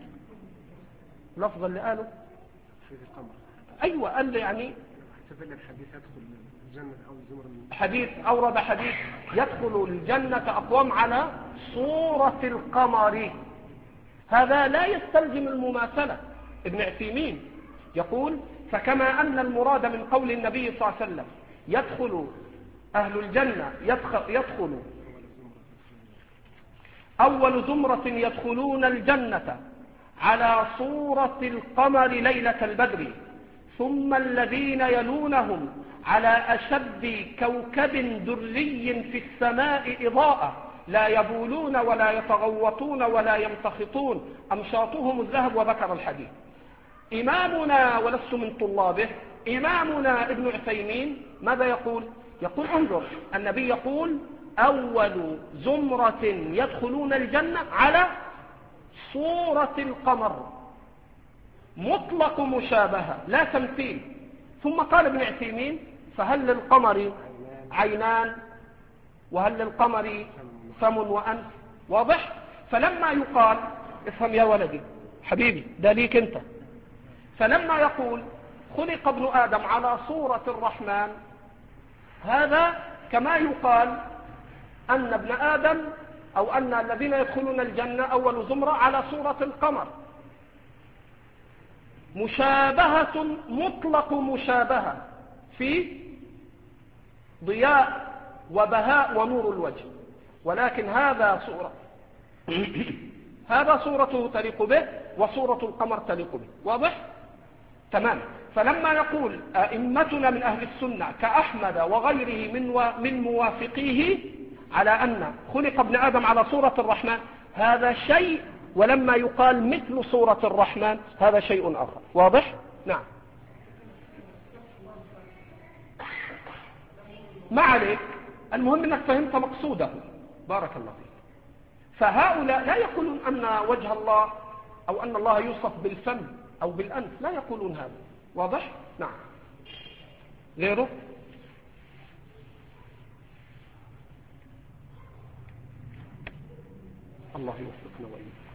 لفظ اللي قاله في القمر. أيوة قال لي يعني الحديث يدخل الجنة أو زمر حديث أورد حديث يدخل الجنة أقوام على صورة القمر. هذا لا يستلزم المماثلة. ابن عثيمين يقول فكما أن المراد من قول النبي صلى الله عليه وسلم يدخل أهل الجنة يدخل, يدخل أول زمرة يدخلون الجنة على صورة القمر ليلة البدر ثم الذين يلونهم على أشد كوكب دري في السماء إضاءة لا يبولون ولا يتغوطون ولا يمتخطون أمشاطهم الذهب. وذكر الحديث. إمامنا ولست من طلابه إمامنا ابن عثيمين ماذا يقول؟ يقول انظر النبي يقول أول زمرة يدخلون الجنة على صورة القمر مطلق مشابهة لا تمثيل. ثم قال ابن عثيمين فهل للقمر عينان وهل للقمر فم وأنف؟ واضح؟ فلما يقال افهم يا ولدي حبيبي ده ليك انت. فلما يقول خلق ابن آدم على صورة الرحمن هذا كما يقال أن ابن آدم أو أن الذين يدخلون الجنة أول زمرة على صورة القمر. مشابهة مطلق مشابهة في ضياء وبهاء ونور الوجه. ولكن هذا صورة هذا صورته تليق به وصورة القمر تليق به. واضح؟ تمام. فلما يقول أئمتنا من أهل السنة كأحمد وغيره من و... من موافقيه على أن خلق ابن آدم على صورة الرحمن، هذا شيء، ولما يقال مثل صورة الرحمن هذا شيء آخر. واضح؟ نعم. ما عليك، المهم أنك فهمت مقصوده. بارك الله فيك. فهؤلاء لا يقولون أن وجه الله أو أن الله يوصف بالفم أو بالأنف، لا يقولون هذا. واضح؟ نعم. غيره؟ الله يوفقنا وإياكم.